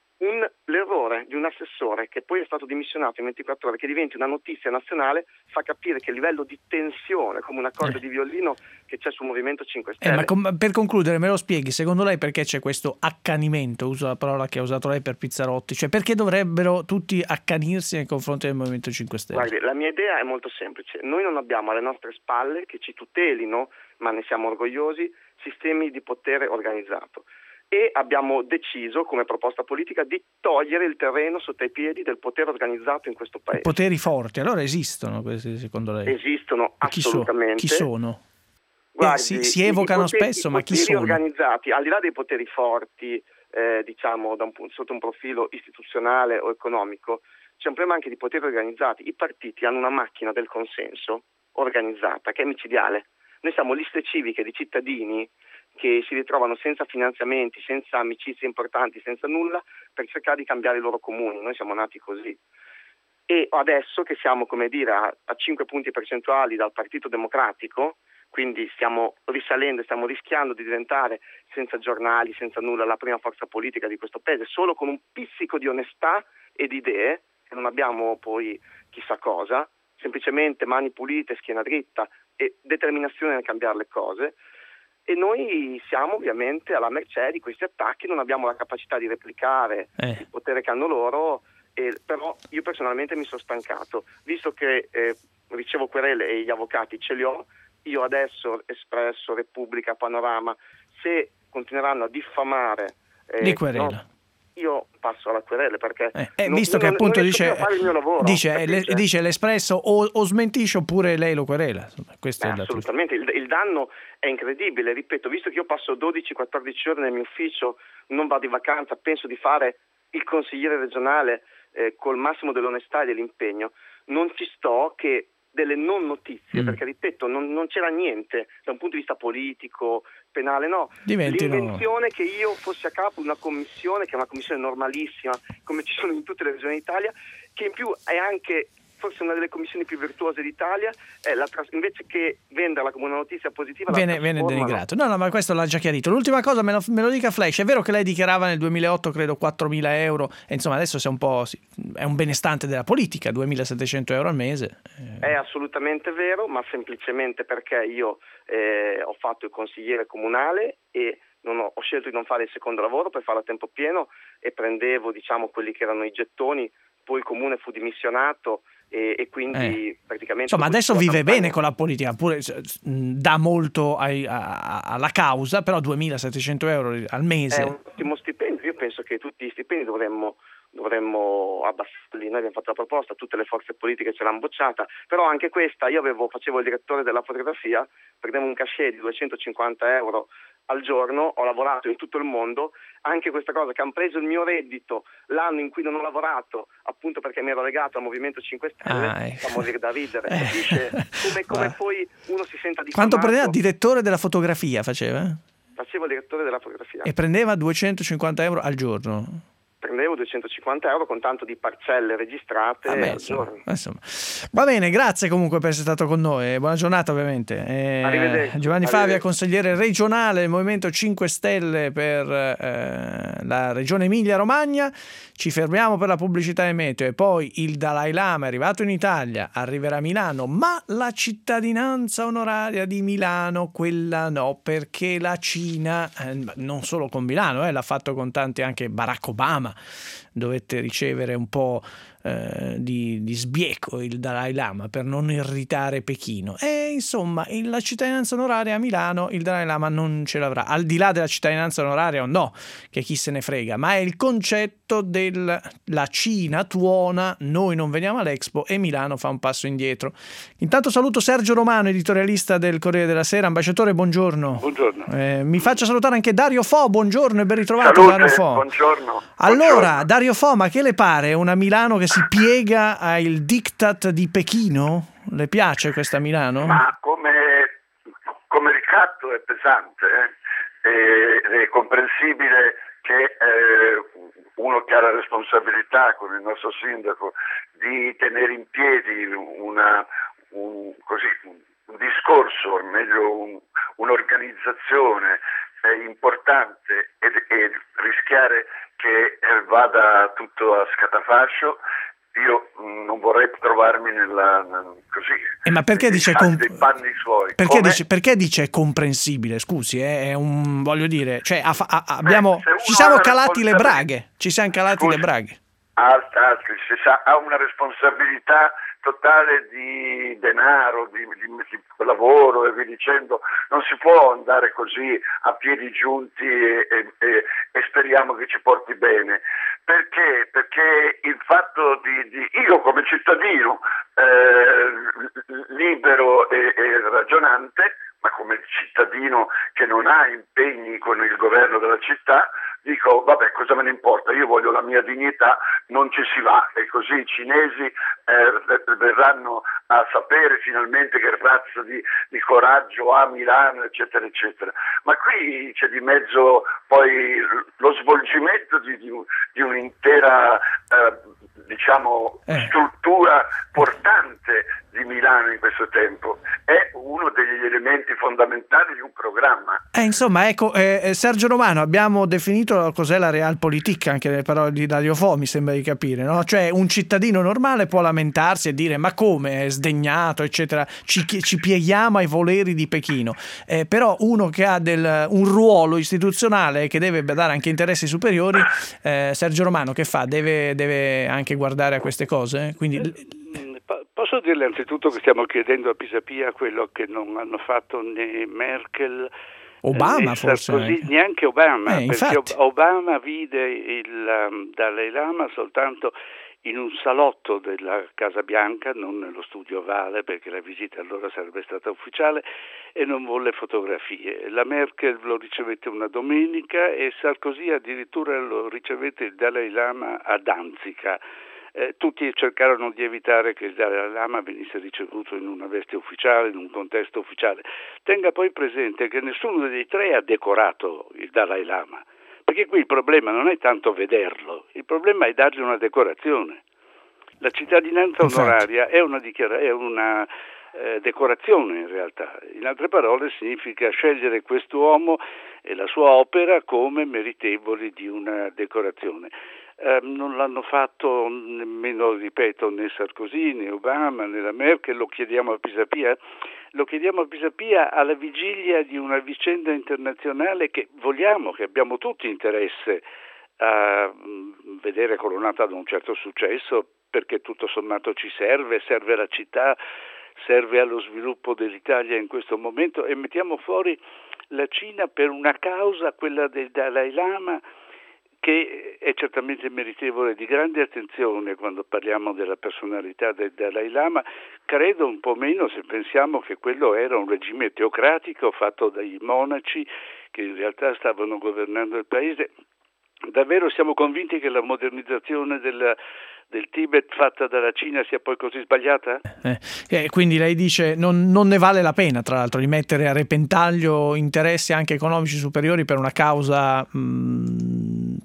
l'errore di un assessore che poi è stato dimissionato in 24 ore, che diventi una notizia nazionale, fa capire che il livello di tensione, come una corda di violino che c'è sul Movimento 5 Stelle. Ma per concludere, me lo spieghi, secondo lei perché c'è questo accanimento, uso la parola che ha usato lei per Pizzarotti, cioè perché dovrebbero tutti accanirsi nei confronti del Movimento 5 Stelle? Guardi, la mia idea è molto semplice, noi non abbiamo alle nostre spalle, che ci tutelino, ma ne siamo orgogliosi, sistemi di potere organizzato. E abbiamo deciso, come proposta politica, di togliere il terreno sotto i piedi del potere organizzato in questo paese. Poteri forti, allora esistono questi secondo lei? Esistono, assolutamente. Chi sono? Guardi, si evocano spesso, ma chi sono? I poteri organizzati, al di là dei poteri forti, sotto un profilo istituzionale o economico, c'è un problema anche di poteri organizzati. I partiti hanno una macchina del consenso organizzata che è micidiale. Noi siamo liste civiche di cittadini che si ritrovano senza finanziamenti, senza amicizie importanti, senza nulla, per cercare di cambiare i loro comuni. Noi siamo nati così. E adesso che siamo, a 5 punti percentuali dal Partito Democratico, quindi stiamo risalendo, stiamo rischiando di diventare, senza giornali, senza nulla, la prima forza politica di questo paese, solo con un pizzico di onestà e di idee, che non abbiamo poi chissà cosa, semplicemente mani pulite, schiena dritta e determinazione nel cambiare le cose. E noi siamo ovviamente alla mercé di questi attacchi, non abbiamo la capacità di replicare il potere che hanno loro, però io personalmente mi sono stancato, visto che ricevo querele e gli avvocati ce li ho, io adesso Espresso, Repubblica, Panorama, se continueranno a diffamare di querela. Io passo alla querela perché visto che appunto dice l'Espresso o smentisce oppure lei lo querela. Questo è assolutamente, il danno è incredibile, ripeto, visto che io passo 12-14 ore nel mio ufficio, non vado in vacanza, penso di fare il consigliere regionale col massimo dell'onestà e dell'impegno, non ci sto che delle non notizie, perché ripeto, non c'era niente da un punto di vista politico, penale, l'invenzione che io fossi a capo di una commissione, che è una commissione normalissima, come ci sono in tutte le regioni d'Italia, che in più è anche forse una delle commissioni più virtuose d'Italia, invece che venderla come una notizia positiva viene denigrato. No, ma questo l'ha già chiarito. L'ultima cosa me lo dica Flash, è vero che lei dichiarava nel 2008 credo 4.000 euro e insomma adesso è un benestante della politica, 2.700 euro al mese. È assolutamente vero, ma semplicemente perché io ho fatto il consigliere comunale e ho scelto di non fare il secondo lavoro per farlo a tempo pieno e prendevo quelli che erano i gettoni, poi il comune fu dimissionato e quindi praticamente... Insomma, adesso vive bene con la politica, pure dà molto alla causa, però 2.700 euro al mese... È un ottimo stipendio, io penso che tutti gli stipendi dovremmo abbassarli. Noi abbiamo fatto la proposta, tutte le forze politiche ce l'hanno bocciata, però anche questa, io facevo il direttore della fotografia, prendevo un cachet di 250 euro al giorno, ho lavorato in tutto il mondo, anche questa cosa che hanno preso il mio reddito l'anno in cui non ho lavorato, appunto perché mi ero legato al Movimento 5 Stelle, fa morire da ridere, capisce come poi uno si senta diffamato. Quanto prendeva? Direttore della fotografia faceva? Facevo il direttore della fotografia. E prendeva 250 euro al giorno? prendevo 250 euro con tanto di parcelle registrate al giorno. Insomma. Va bene, grazie comunque per essere stato con noi. Buona giornata ovviamente. Arrivederci. Giovanni Favia, consigliere regionale del Movimento 5 Stelle per la regione Emilia-Romagna. Ci fermiamo per la pubblicità e meteo e poi il Dalai Lama è arrivato in Italia, arriverà a Milano, ma la cittadinanza onoraria di Milano, quella no, perché la Cina, non solo con Milano, l'ha fatto con tanti, anche Barack Obama dovette ricevere un po' di sbieco il Dalai Lama per non irritare Pechino, e insomma la cittadinanza onoraria a Milano il Dalai Lama non ce l'avrà, al di là della cittadinanza onoraria o no, che chi se ne frega, ma è il concetto della Cina tuona, noi non veniamo all'Expo e Milano fa un passo indietro. Intanto saluto Sergio Romano, editorialista del Corriere della Sera. Ambasciatore, buongiorno. Buongiorno. Mi faccia salutare anche Dario Fo, buongiorno e ben ritrovato. Salute, Dario Fo. Buongiorno. Allora, buongiorno. Dario Fo, ma che le pare? Una Milano che si piega al diktat di Pechino? Le piace questa Milano? Ma come ricatto è pesante, è comprensibile che uno che ha la responsabilità con il nostro sindaco di tenere in piedi un discorso, o meglio un'organizzazione importante e rischiare che vada tutto a scatafascio. Io non vorrei trovarmi ma perché dice dei panni suoi. Perché dice comprensibile? Scusi, voglio dire, cioè ci siamo calati le braghe. Altri, ha una responsabilità totale di denaro, di lavoro e via dicendo, non si può andare così a piedi giunti e speriamo che ci porti bene. Perché? Perché il fatto di io come cittadino libero e ragionante, ma come cittadino che non ha impegni con il governo della città, dico vabbè, cosa me ne importa, io voglio la mia dignità, non ci si va, e così i cinesi verranno a sapere finalmente che razza di coraggio ha Milano, eccetera eccetera. Ma qui c'è di mezzo poi lo svolgimento di un'intera struttura portante di Milano in questo tempo, è uno degli elementi fondamentali di un programma. Insomma, ecco, Sergio Romano, abbiamo definito cos'è la realpolitik, anche nelle parole di Dario Fo, mi sembra di capire, no? Cioè un cittadino normale può lamentarsi e dire ma come è sdegnato, eccetera, ci pieghiamo ai voleri di Pechino, però uno che ha un ruolo istituzionale che deve dare anche interessi superiori, Sergio Romano che fa? Deve anche guardare a queste cose? Quindi posso dirle anzitutto che stiamo chiedendo a Pisapia quello che non hanno fatto né Merkel, Obama, forse neanche Obama, perché infatti. Obama vide il Dalai Lama soltanto in un salotto della Casa Bianca, non nello studio ovale, perché la visita allora sarebbe stata ufficiale, e non volle fotografie. La Merkel lo ricevette una domenica e Sarkozy addirittura lo ricevette il Dalai Lama a Danzica. Tutti cercarono di evitare che il Dalai Lama venisse ricevuto in una veste ufficiale, in un contesto ufficiale. Tenga poi presente che nessuno dei tre ha decorato il Dalai Lama, perché qui il problema non è tanto vederlo, il problema è dargli una decorazione. La cittadinanza onoraria è una decorazione in realtà. In altre parole significa scegliere quest'uomo e la sua opera come meritevoli di una decorazione. Non l'hanno fatto nemmeno, ripeto, né Sarkozy, né Obama, né la Merkel. Lo chiediamo a Pisapia alla vigilia di una vicenda internazionale che vogliamo, che abbiamo tutti interesse a vedere coronata da un certo successo, perché tutto sommato ci serve alla città, serve allo sviluppo dell'Italia in questo momento, e mettiamo fuori la Cina per una causa, quella del Dalai Lama, che è certamente meritevole di grande attenzione quando parliamo della personalità del Dalai Lama, credo un po' meno se pensiamo che quello era un regime teocratico fatto dai monaci che in realtà stavano governando il paese. Davvero siamo convinti che la modernizzazione del Tibet fatta dalla Cina sia poi così sbagliata? Quindi lei dice non ne vale la pena, tra l'altro, di mettere a repentaglio interessi anche economici superiori per una causa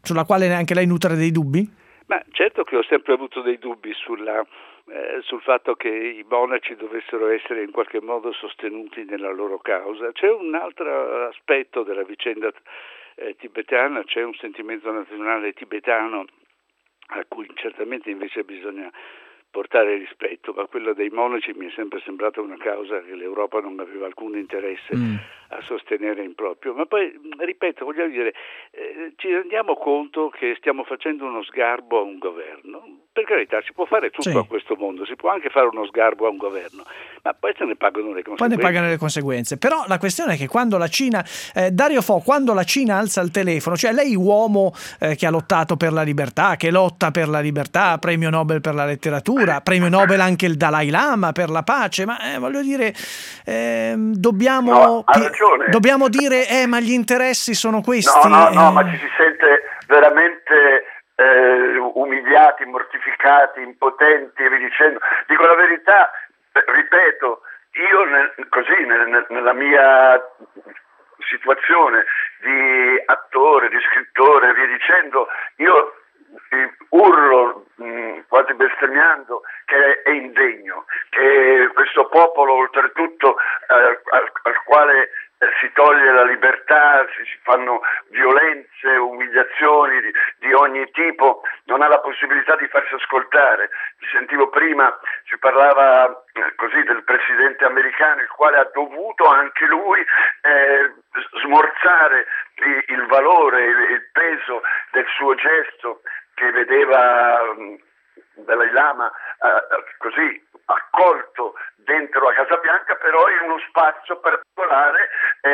sulla quale anche lei nutre dei dubbi? Ma certo che ho sempre avuto dei dubbi sul fatto che i monaci dovessero essere in qualche modo sostenuti nella loro causa. C'è un altro aspetto della vicenda tibetana, c'è un sentimento nazionale tibetano a cui certamente invece bisogna portare rispetto, ma quello dei monaci mi è sempre sembrata una causa che l'Europa non aveva alcun interesse a sostenere in proprio. Ma poi, ripeto, voglio dire, ci rendiamo conto che stiamo facendo uno sgarbo a un governo. Per carità, si può fare tutto a questo mondo, si può anche fare uno sgarbo a un governo, ma poi se ne pagano le conseguenze. Però la questione è che quando la Cina, Dario Fo, quando la Cina alza il telefono, cioè lei uomo che ha lottato per la libertà, che lotta per la libertà, premio Nobel per la letteratura, premio Nobel anche il Dalai Lama per la pace, ma voglio dire, dobbiamo dire ma gli interessi sono questi. No, ma ci si sente veramente umiliati, mortificati, impotenti e via dicendo. Dico la verità, ripeto, io nella mia situazione di attore, di scrittore e via dicendo, io urlo quasi bestemmiando che è indegno, che questo popolo oltretutto al quale si toglie la libertà, si fanno violenze, umiliazioni di ogni tipo, non ha la possibilità di farsi ascoltare. Sentivo prima, si parlava così del presidente americano, il quale ha dovuto anche lui smorzare il valore, il peso del suo gesto, che vedeva Dalai Lama così accolto dentro la Casa Bianca, però in uno spazio particolare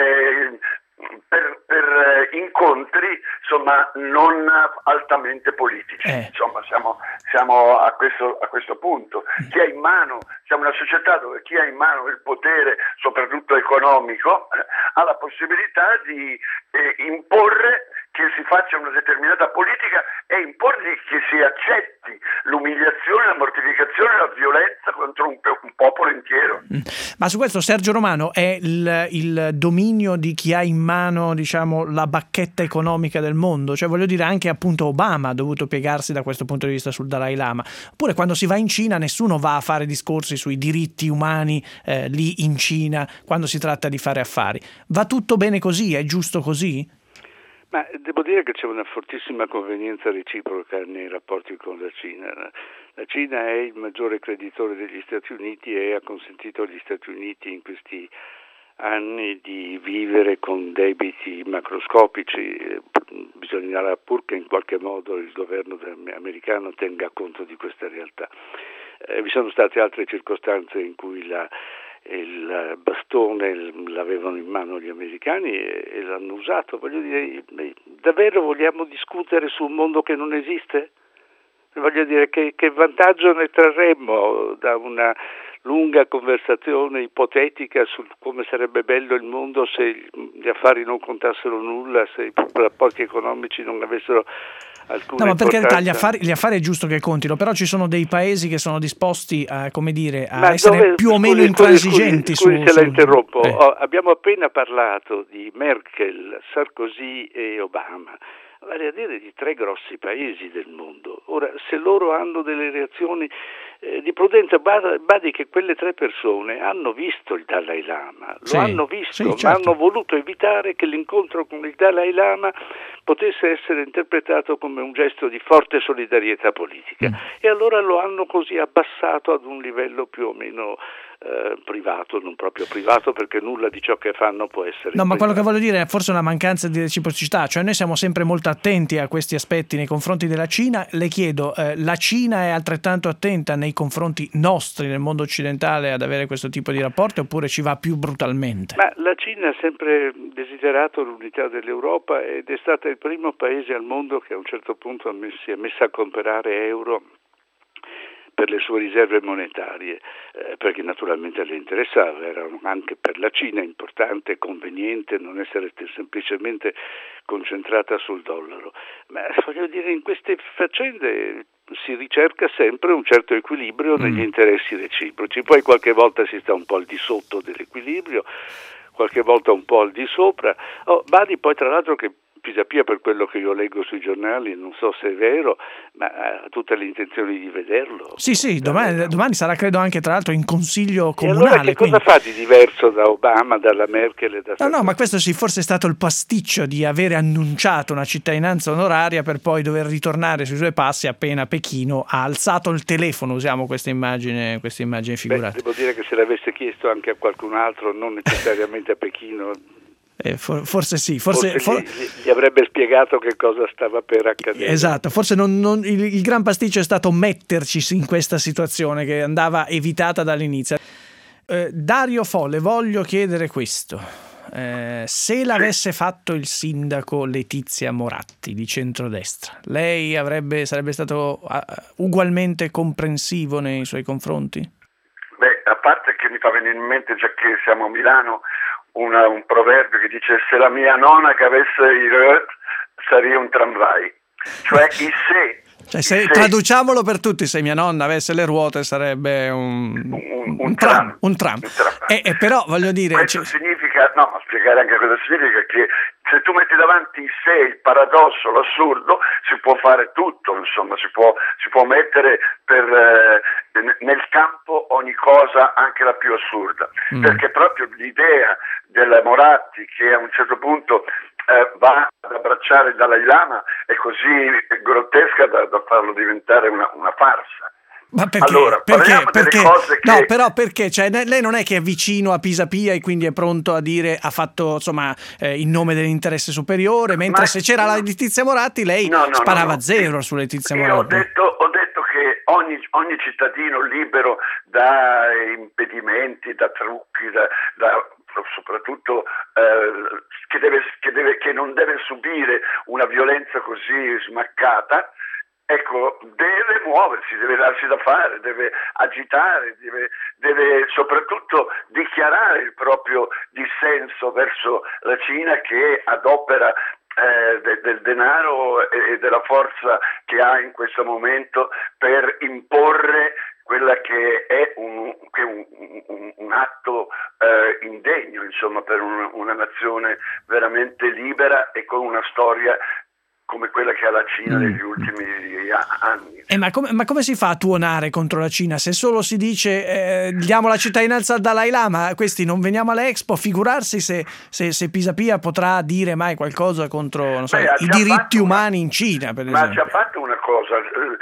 per incontri insomma non altamente politici. Insomma siamo a questo punto. Chi ha in mano, siamo una società dove chi ha in mano il potere, soprattutto economico, ha la possibilità di imporre che si faccia una determinata politica e imporre che si accetti l'umiliazione, la mortificazione, la violenza contro un popolo intero. Ma su questo, Sergio Romano, è il dominio di chi ha in mano, diciamo, la bacchetta economica del mondo? Cioè, voglio dire, anche appunto Obama ha dovuto piegarsi da questo punto di vista sul Dalai Lama. Oppure quando si va in Cina nessuno va a fare discorsi sui diritti umani lì in Cina quando si tratta di fare affari. Va tutto bene così? È giusto così? Ma devo dire che c'è una fortissima convenienza reciproca nei rapporti con la Cina. La Cina è il maggiore creditore degli Stati Uniti e ha consentito agli Stati Uniti in questi anni di vivere con debiti macroscopici. Bisognerà pur che in qualche modo il governo americano tenga conto di questa realtà. Vi sono state altre circostanze in cui il bastone l'avevano in mano gli americani e l'hanno usato. Voglio dire, davvero vogliamo discutere su un mondo che non esiste? Voglio dire, che vantaggio ne trarremmo da una lunga conversazione ipotetica su come sarebbe bello il mondo se gli affari non contassero nulla, se i rapporti economici non avessero alcuna importanza? No, ma per carità, gli affari è giusto che contino, però ci sono dei paesi che sono disposti a, come dire, essere più o meno intransigenti. Scusi se la interrompo. Abbiamo appena parlato di Merkel, Sarkozy e Obama, vale a dire di 3 grossi paesi del mondo. Ora, se loro hanno delle reazioni di prudenza, badi che quelle 3 persone hanno visto il Dalai Lama, hanno visto, certo. ma hanno voluto evitare che l'incontro con il Dalai Lama potesse essere interpretato come un gesto di forte solidarietà politica e allora lo hanno così abbassato ad un livello più o meno privato, non proprio privato, perché nulla di ciò che fanno può essere privato. Ma quello che voglio dire è forse una mancanza di reciprocità, cioè noi siamo sempre molto attenti a questi aspetti nei confronti della Cina. Le chiedo, la Cina è altrettanto attenta nei confronti nostri nel mondo occidentale ad avere questo tipo di rapporti, oppure ci va più brutalmente? Ma la Cina ha sempre desiderato l'unità dell'Europa ed è stata il primo paese al mondo che a un certo punto si è messa a comprare euro per le sue riserve monetarie, perché naturalmente le interessava, era anche per la Cina importante e conveniente non essere semplicemente concentrata sul dollaro. Ma voglio dire, in queste faccende si ricerca sempre un certo equilibrio negli interessi reciproci, poi qualche volta si sta un po' al di sotto dell'equilibrio, qualche volta un po' al di sopra. Badi poi tra l'altro che Pisapia, per quello che io leggo sui giornali, non so se è vero, ma ha tutte le intenzioni di vederlo. Sì, domani sarà credo anche tra l'altro in consiglio E comunale. allora che cosa fa di diverso da Obama, dalla Merkel e da Sarkozy? No, ma questo sì, forse è stato il pasticcio di avere annunciato una cittadinanza onoraria per poi dover ritornare sui suoi passi appena Pechino ha alzato il telefono, usiamo questa immagine figurata. Devo dire che se l'avesse chiesto anche a qualcun altro, non necessariamente a Pechino, forse sì, gli avrebbe spiegato che cosa stava per accadere. Esatto, forse il gran pasticcio è stato metterci in questa situazione che andava evitata dall'inizio. Dario Folle, voglio chiedere questo: se l'avesse fatto il sindaco Letizia Moratti di centrodestra, lei sarebbe stato ugualmente comprensivo nei suoi confronti? Beh, a parte che mi fa venire in mente, già che siamo a Milano, un proverbio che dice: se la mia nonna che avesse i röt sarebbe un tramvai, cioè i se. Traduciamolo per tutti: se mia nonna avesse le ruote sarebbe un tram. Però voglio dire, questo significa, no, spiegare anche cosa significa, che se tu metti davanti il sé, il paradosso, l'assurdo, si può fare tutto, insomma, si può mettere nel campo ogni cosa, anche la più assurda, perché proprio l'idea della Moratti, che a un certo punto va ad abbracciare il Dalai Lama, è così grottesca da farlo diventare una farsa. Ma perché? Allora, perché? Cose che... No, però perché? Cioè, lei non è che è vicino a Pisapia e quindi è pronto a dire ha fatto in nome dell'interesse superiore, mentre se c'era la Letizia Moratti lei sparava zero su Letizia Moratti. Ho detto che ogni cittadino libero da impedimenti, da trucchi, soprattutto che non deve subire una violenza così smaccata. Ecco, deve muoversi, deve darsi da fare, deve agitare, deve soprattutto dichiarare il proprio dissenso verso la Cina, che adopera del denaro e della forza che ha in questo momento per imporre quella che è un atto indegno, insomma, per una nazione veramente libera e con una storia come quella che ha la Cina negli ultimi anni. Ma come si fa a tuonare contro la Cina? Se solo si dice diamo la cittadinanza al Dalai Lama, questi non veniamo all'Expo, figurarsi se Pisapia potrà dire mai qualcosa contro i diritti umani in Cina, per esempio. Ma ci ha fatto una cosa,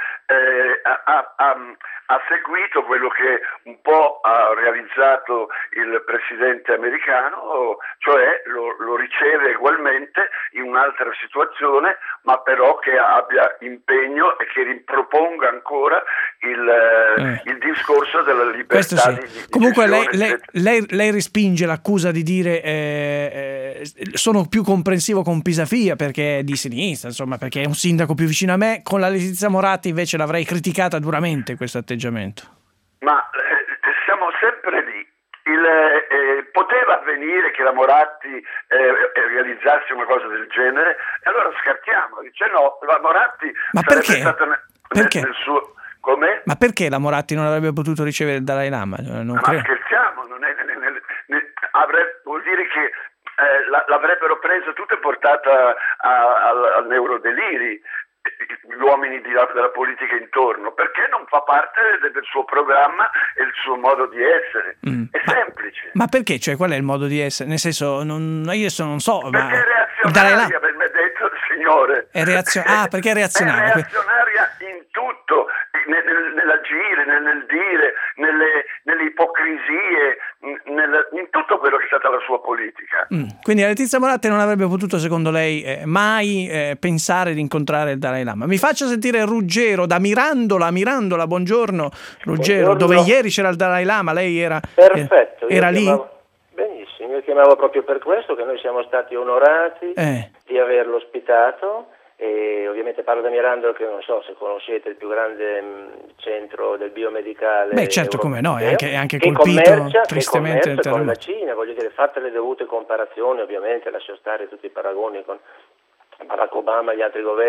ha seguito quello che un po' ha realizzato il presidente americano, cioè lo riceve ugualmente in un'altra situazione, ma però che abbia impegno e che riproponga ancora il discorso della libertà di comunque lei respinge l'accusa di dire sono più comprensivo con Pisapia perché è di sinistra, insomma, perché è un sindaco più vicino a me. Con la Letizia Moratti invece l'avrei criticata duramente questo atteggiamento. Ma siamo sempre lì. Poteva avvenire che la Moratti realizzasse una cosa del genere, e allora scartiamo. Dice no, la Moratti sarebbe stata nel suo... Come? Ma perché la Moratti non avrebbe potuto ricevere il Dalai Lama? Scherziamo, non è, vuol dire che l'avrebbero presa tutta e portata al neurodeliri gli uomini della politica intorno, perché non fa parte del suo programma e il suo modo di essere. È semplice. Ma perché? Cioè, qual è il modo di essere? Nel senso, io adesso non so, perché ma è reazionaria, mi ha detto il signore. Perché è reazionaria? È reazionaria in tutto, nell'agire, nel dire, nelle ipocrisie, in tutto quello che è stata la sua politica. Quindi Letizia Moratti non avrebbe potuto, secondo lei, mai pensare di incontrare il Dalai Lama. Mi faccia sentire Ruggero da Mirandola, buongiorno Ruggero, dove ieri c'era il Dalai Lama, lei era lì? Benissimo, io chiamavo proprio per questo, che noi siamo stati onorati di averlo ospitato. E ovviamente parlo da Mirandola, che non so se conoscete, il più grande centro del biomedicale. Beh, certo, come no, è anche che colpito tristemente con la Cina, voglio dire, fatte le dovute comparazioni, ovviamente lascio stare tutti i paragoni con Barack Obama e gli altri governi,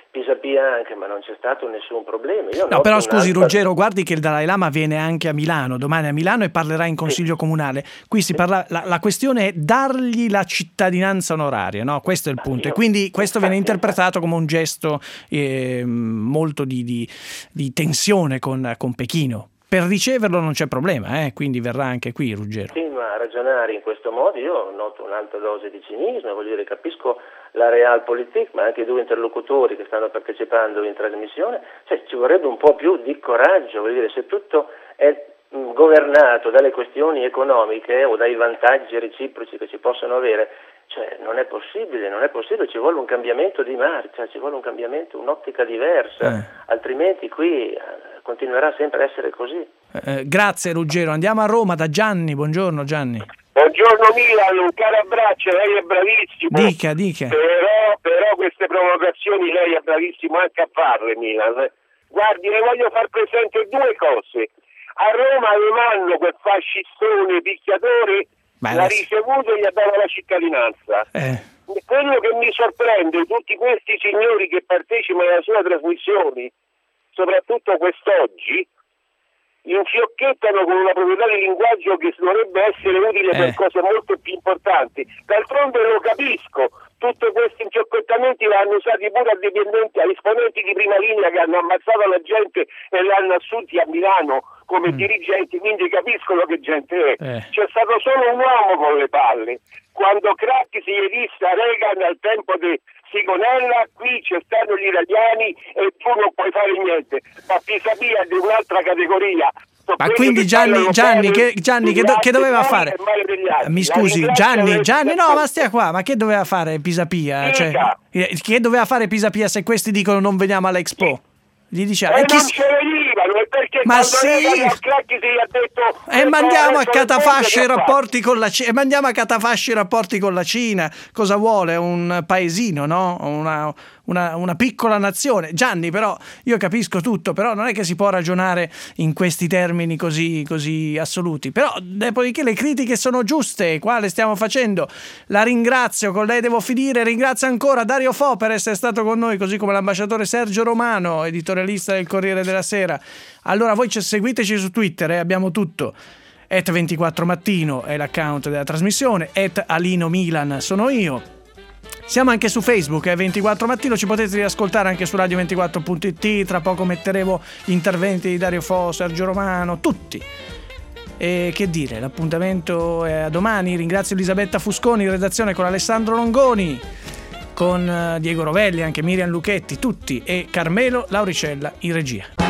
Pisapia anche, ma non c'è stato nessun problema. No, però scusi Ruggero, guardi che il Dalai Lama viene anche a Milano, domani a Milano, e parlerà in Consiglio Comunale. Qui si parla, la questione è dargli la cittadinanza onoraria, no? Questo è il punto. E quindi questo viene interpretato come un gesto molto di tensione con Pechino. Per riceverlo non c'è problema, quindi verrà anche qui Ruggero. Continua a ragionare in questo modo, io noto un'alta dose di cinismo, voglio dire, capisco la realpolitik, ma anche i due interlocutori che stanno partecipando in trasmissione, cioè ci vorrebbe un po' più di coraggio, voglio dire, se tutto è governato dalle questioni economiche o dai vantaggi reciproci che ci possono avere, cioè non è possibile, ci vuole un cambiamento di marcia, ci vuole un cambiamento, un'ottica diversa, altrimenti qui continuerà sempre a essere così. Grazie Ruggero, andiamo a Roma da Gianni, buongiorno Gianni. Buongiorno Milan, un caro abbraccio, lei è bravissimo. Dica. Però queste provocazioni lei è bravissimo anche a farle, Milan. Guardi, le voglio far presente due cose. A Roma Alemanno, quel fascistone picchiatore, l'ha ricevuto e gli ha dato la cittadinanza. Quello che mi sorprende, tutti questi signori che partecipano alle sue trasmissioni, soprattutto quest'oggi, infiocchettano con una proprietà di linguaggio che dovrebbe essere utile per cose molto più importanti. D'altronde lo capisco, tutti questi infiocchettamenti l'hanno usati pure a dipendenti, a esponenti di prima linea che hanno ammazzato la gente e l'hanno assunti a Milano come dirigenti, quindi capiscono che gente è. C'è stato solo un uomo con le palle. Quando Craxi si disse a Reagan al tempo di Sigonella, qui ci stanno gli italiani e tu non puoi fare niente. Ma Pisapia è di un'altra categoria. Ma quindi Gianni, che doveva fare? Mi scusi, Gianni, no, ma stia qua, ma che doveva fare Pisapia? Cioè, che doveva fare Pisapia se questi dicono non veniamo all'Expo? Gli diceva, non ce ne venivano, perché ma sì, e mandiamo a catafascio i rapporti con la Cina, cosa vuole un paesino, no? Una piccola nazione. Gianni, però io capisco tutto, però non è che si può ragionare in questi termini così assoluti. Però dopodiché le critiche sono giuste, qua le stiamo facendo. La ringrazio, con lei devo finire. Ringrazio ancora Dario Fo per essere stato con noi, così come l'ambasciatore Sergio Romano, editorialista del Corriere della Sera. Allora voi seguiteci su Twitter, abbiamo tutto. @24mattino è l'account della trasmissione, @AlinoMilan sono io. Siamo anche su Facebook, 24 Mattino, ci potete riascoltare anche su radio24.it, tra poco metteremo gli interventi di Dario Fo, Sergio Romano, tutti. E che dire, l'appuntamento è a domani. Ringrazio Elisabetta Fusconi in redazione con Alessandro Longoni, con Diego Rovelli, anche Miriam Lucchetti, tutti, e Carmelo Lauricella in regia.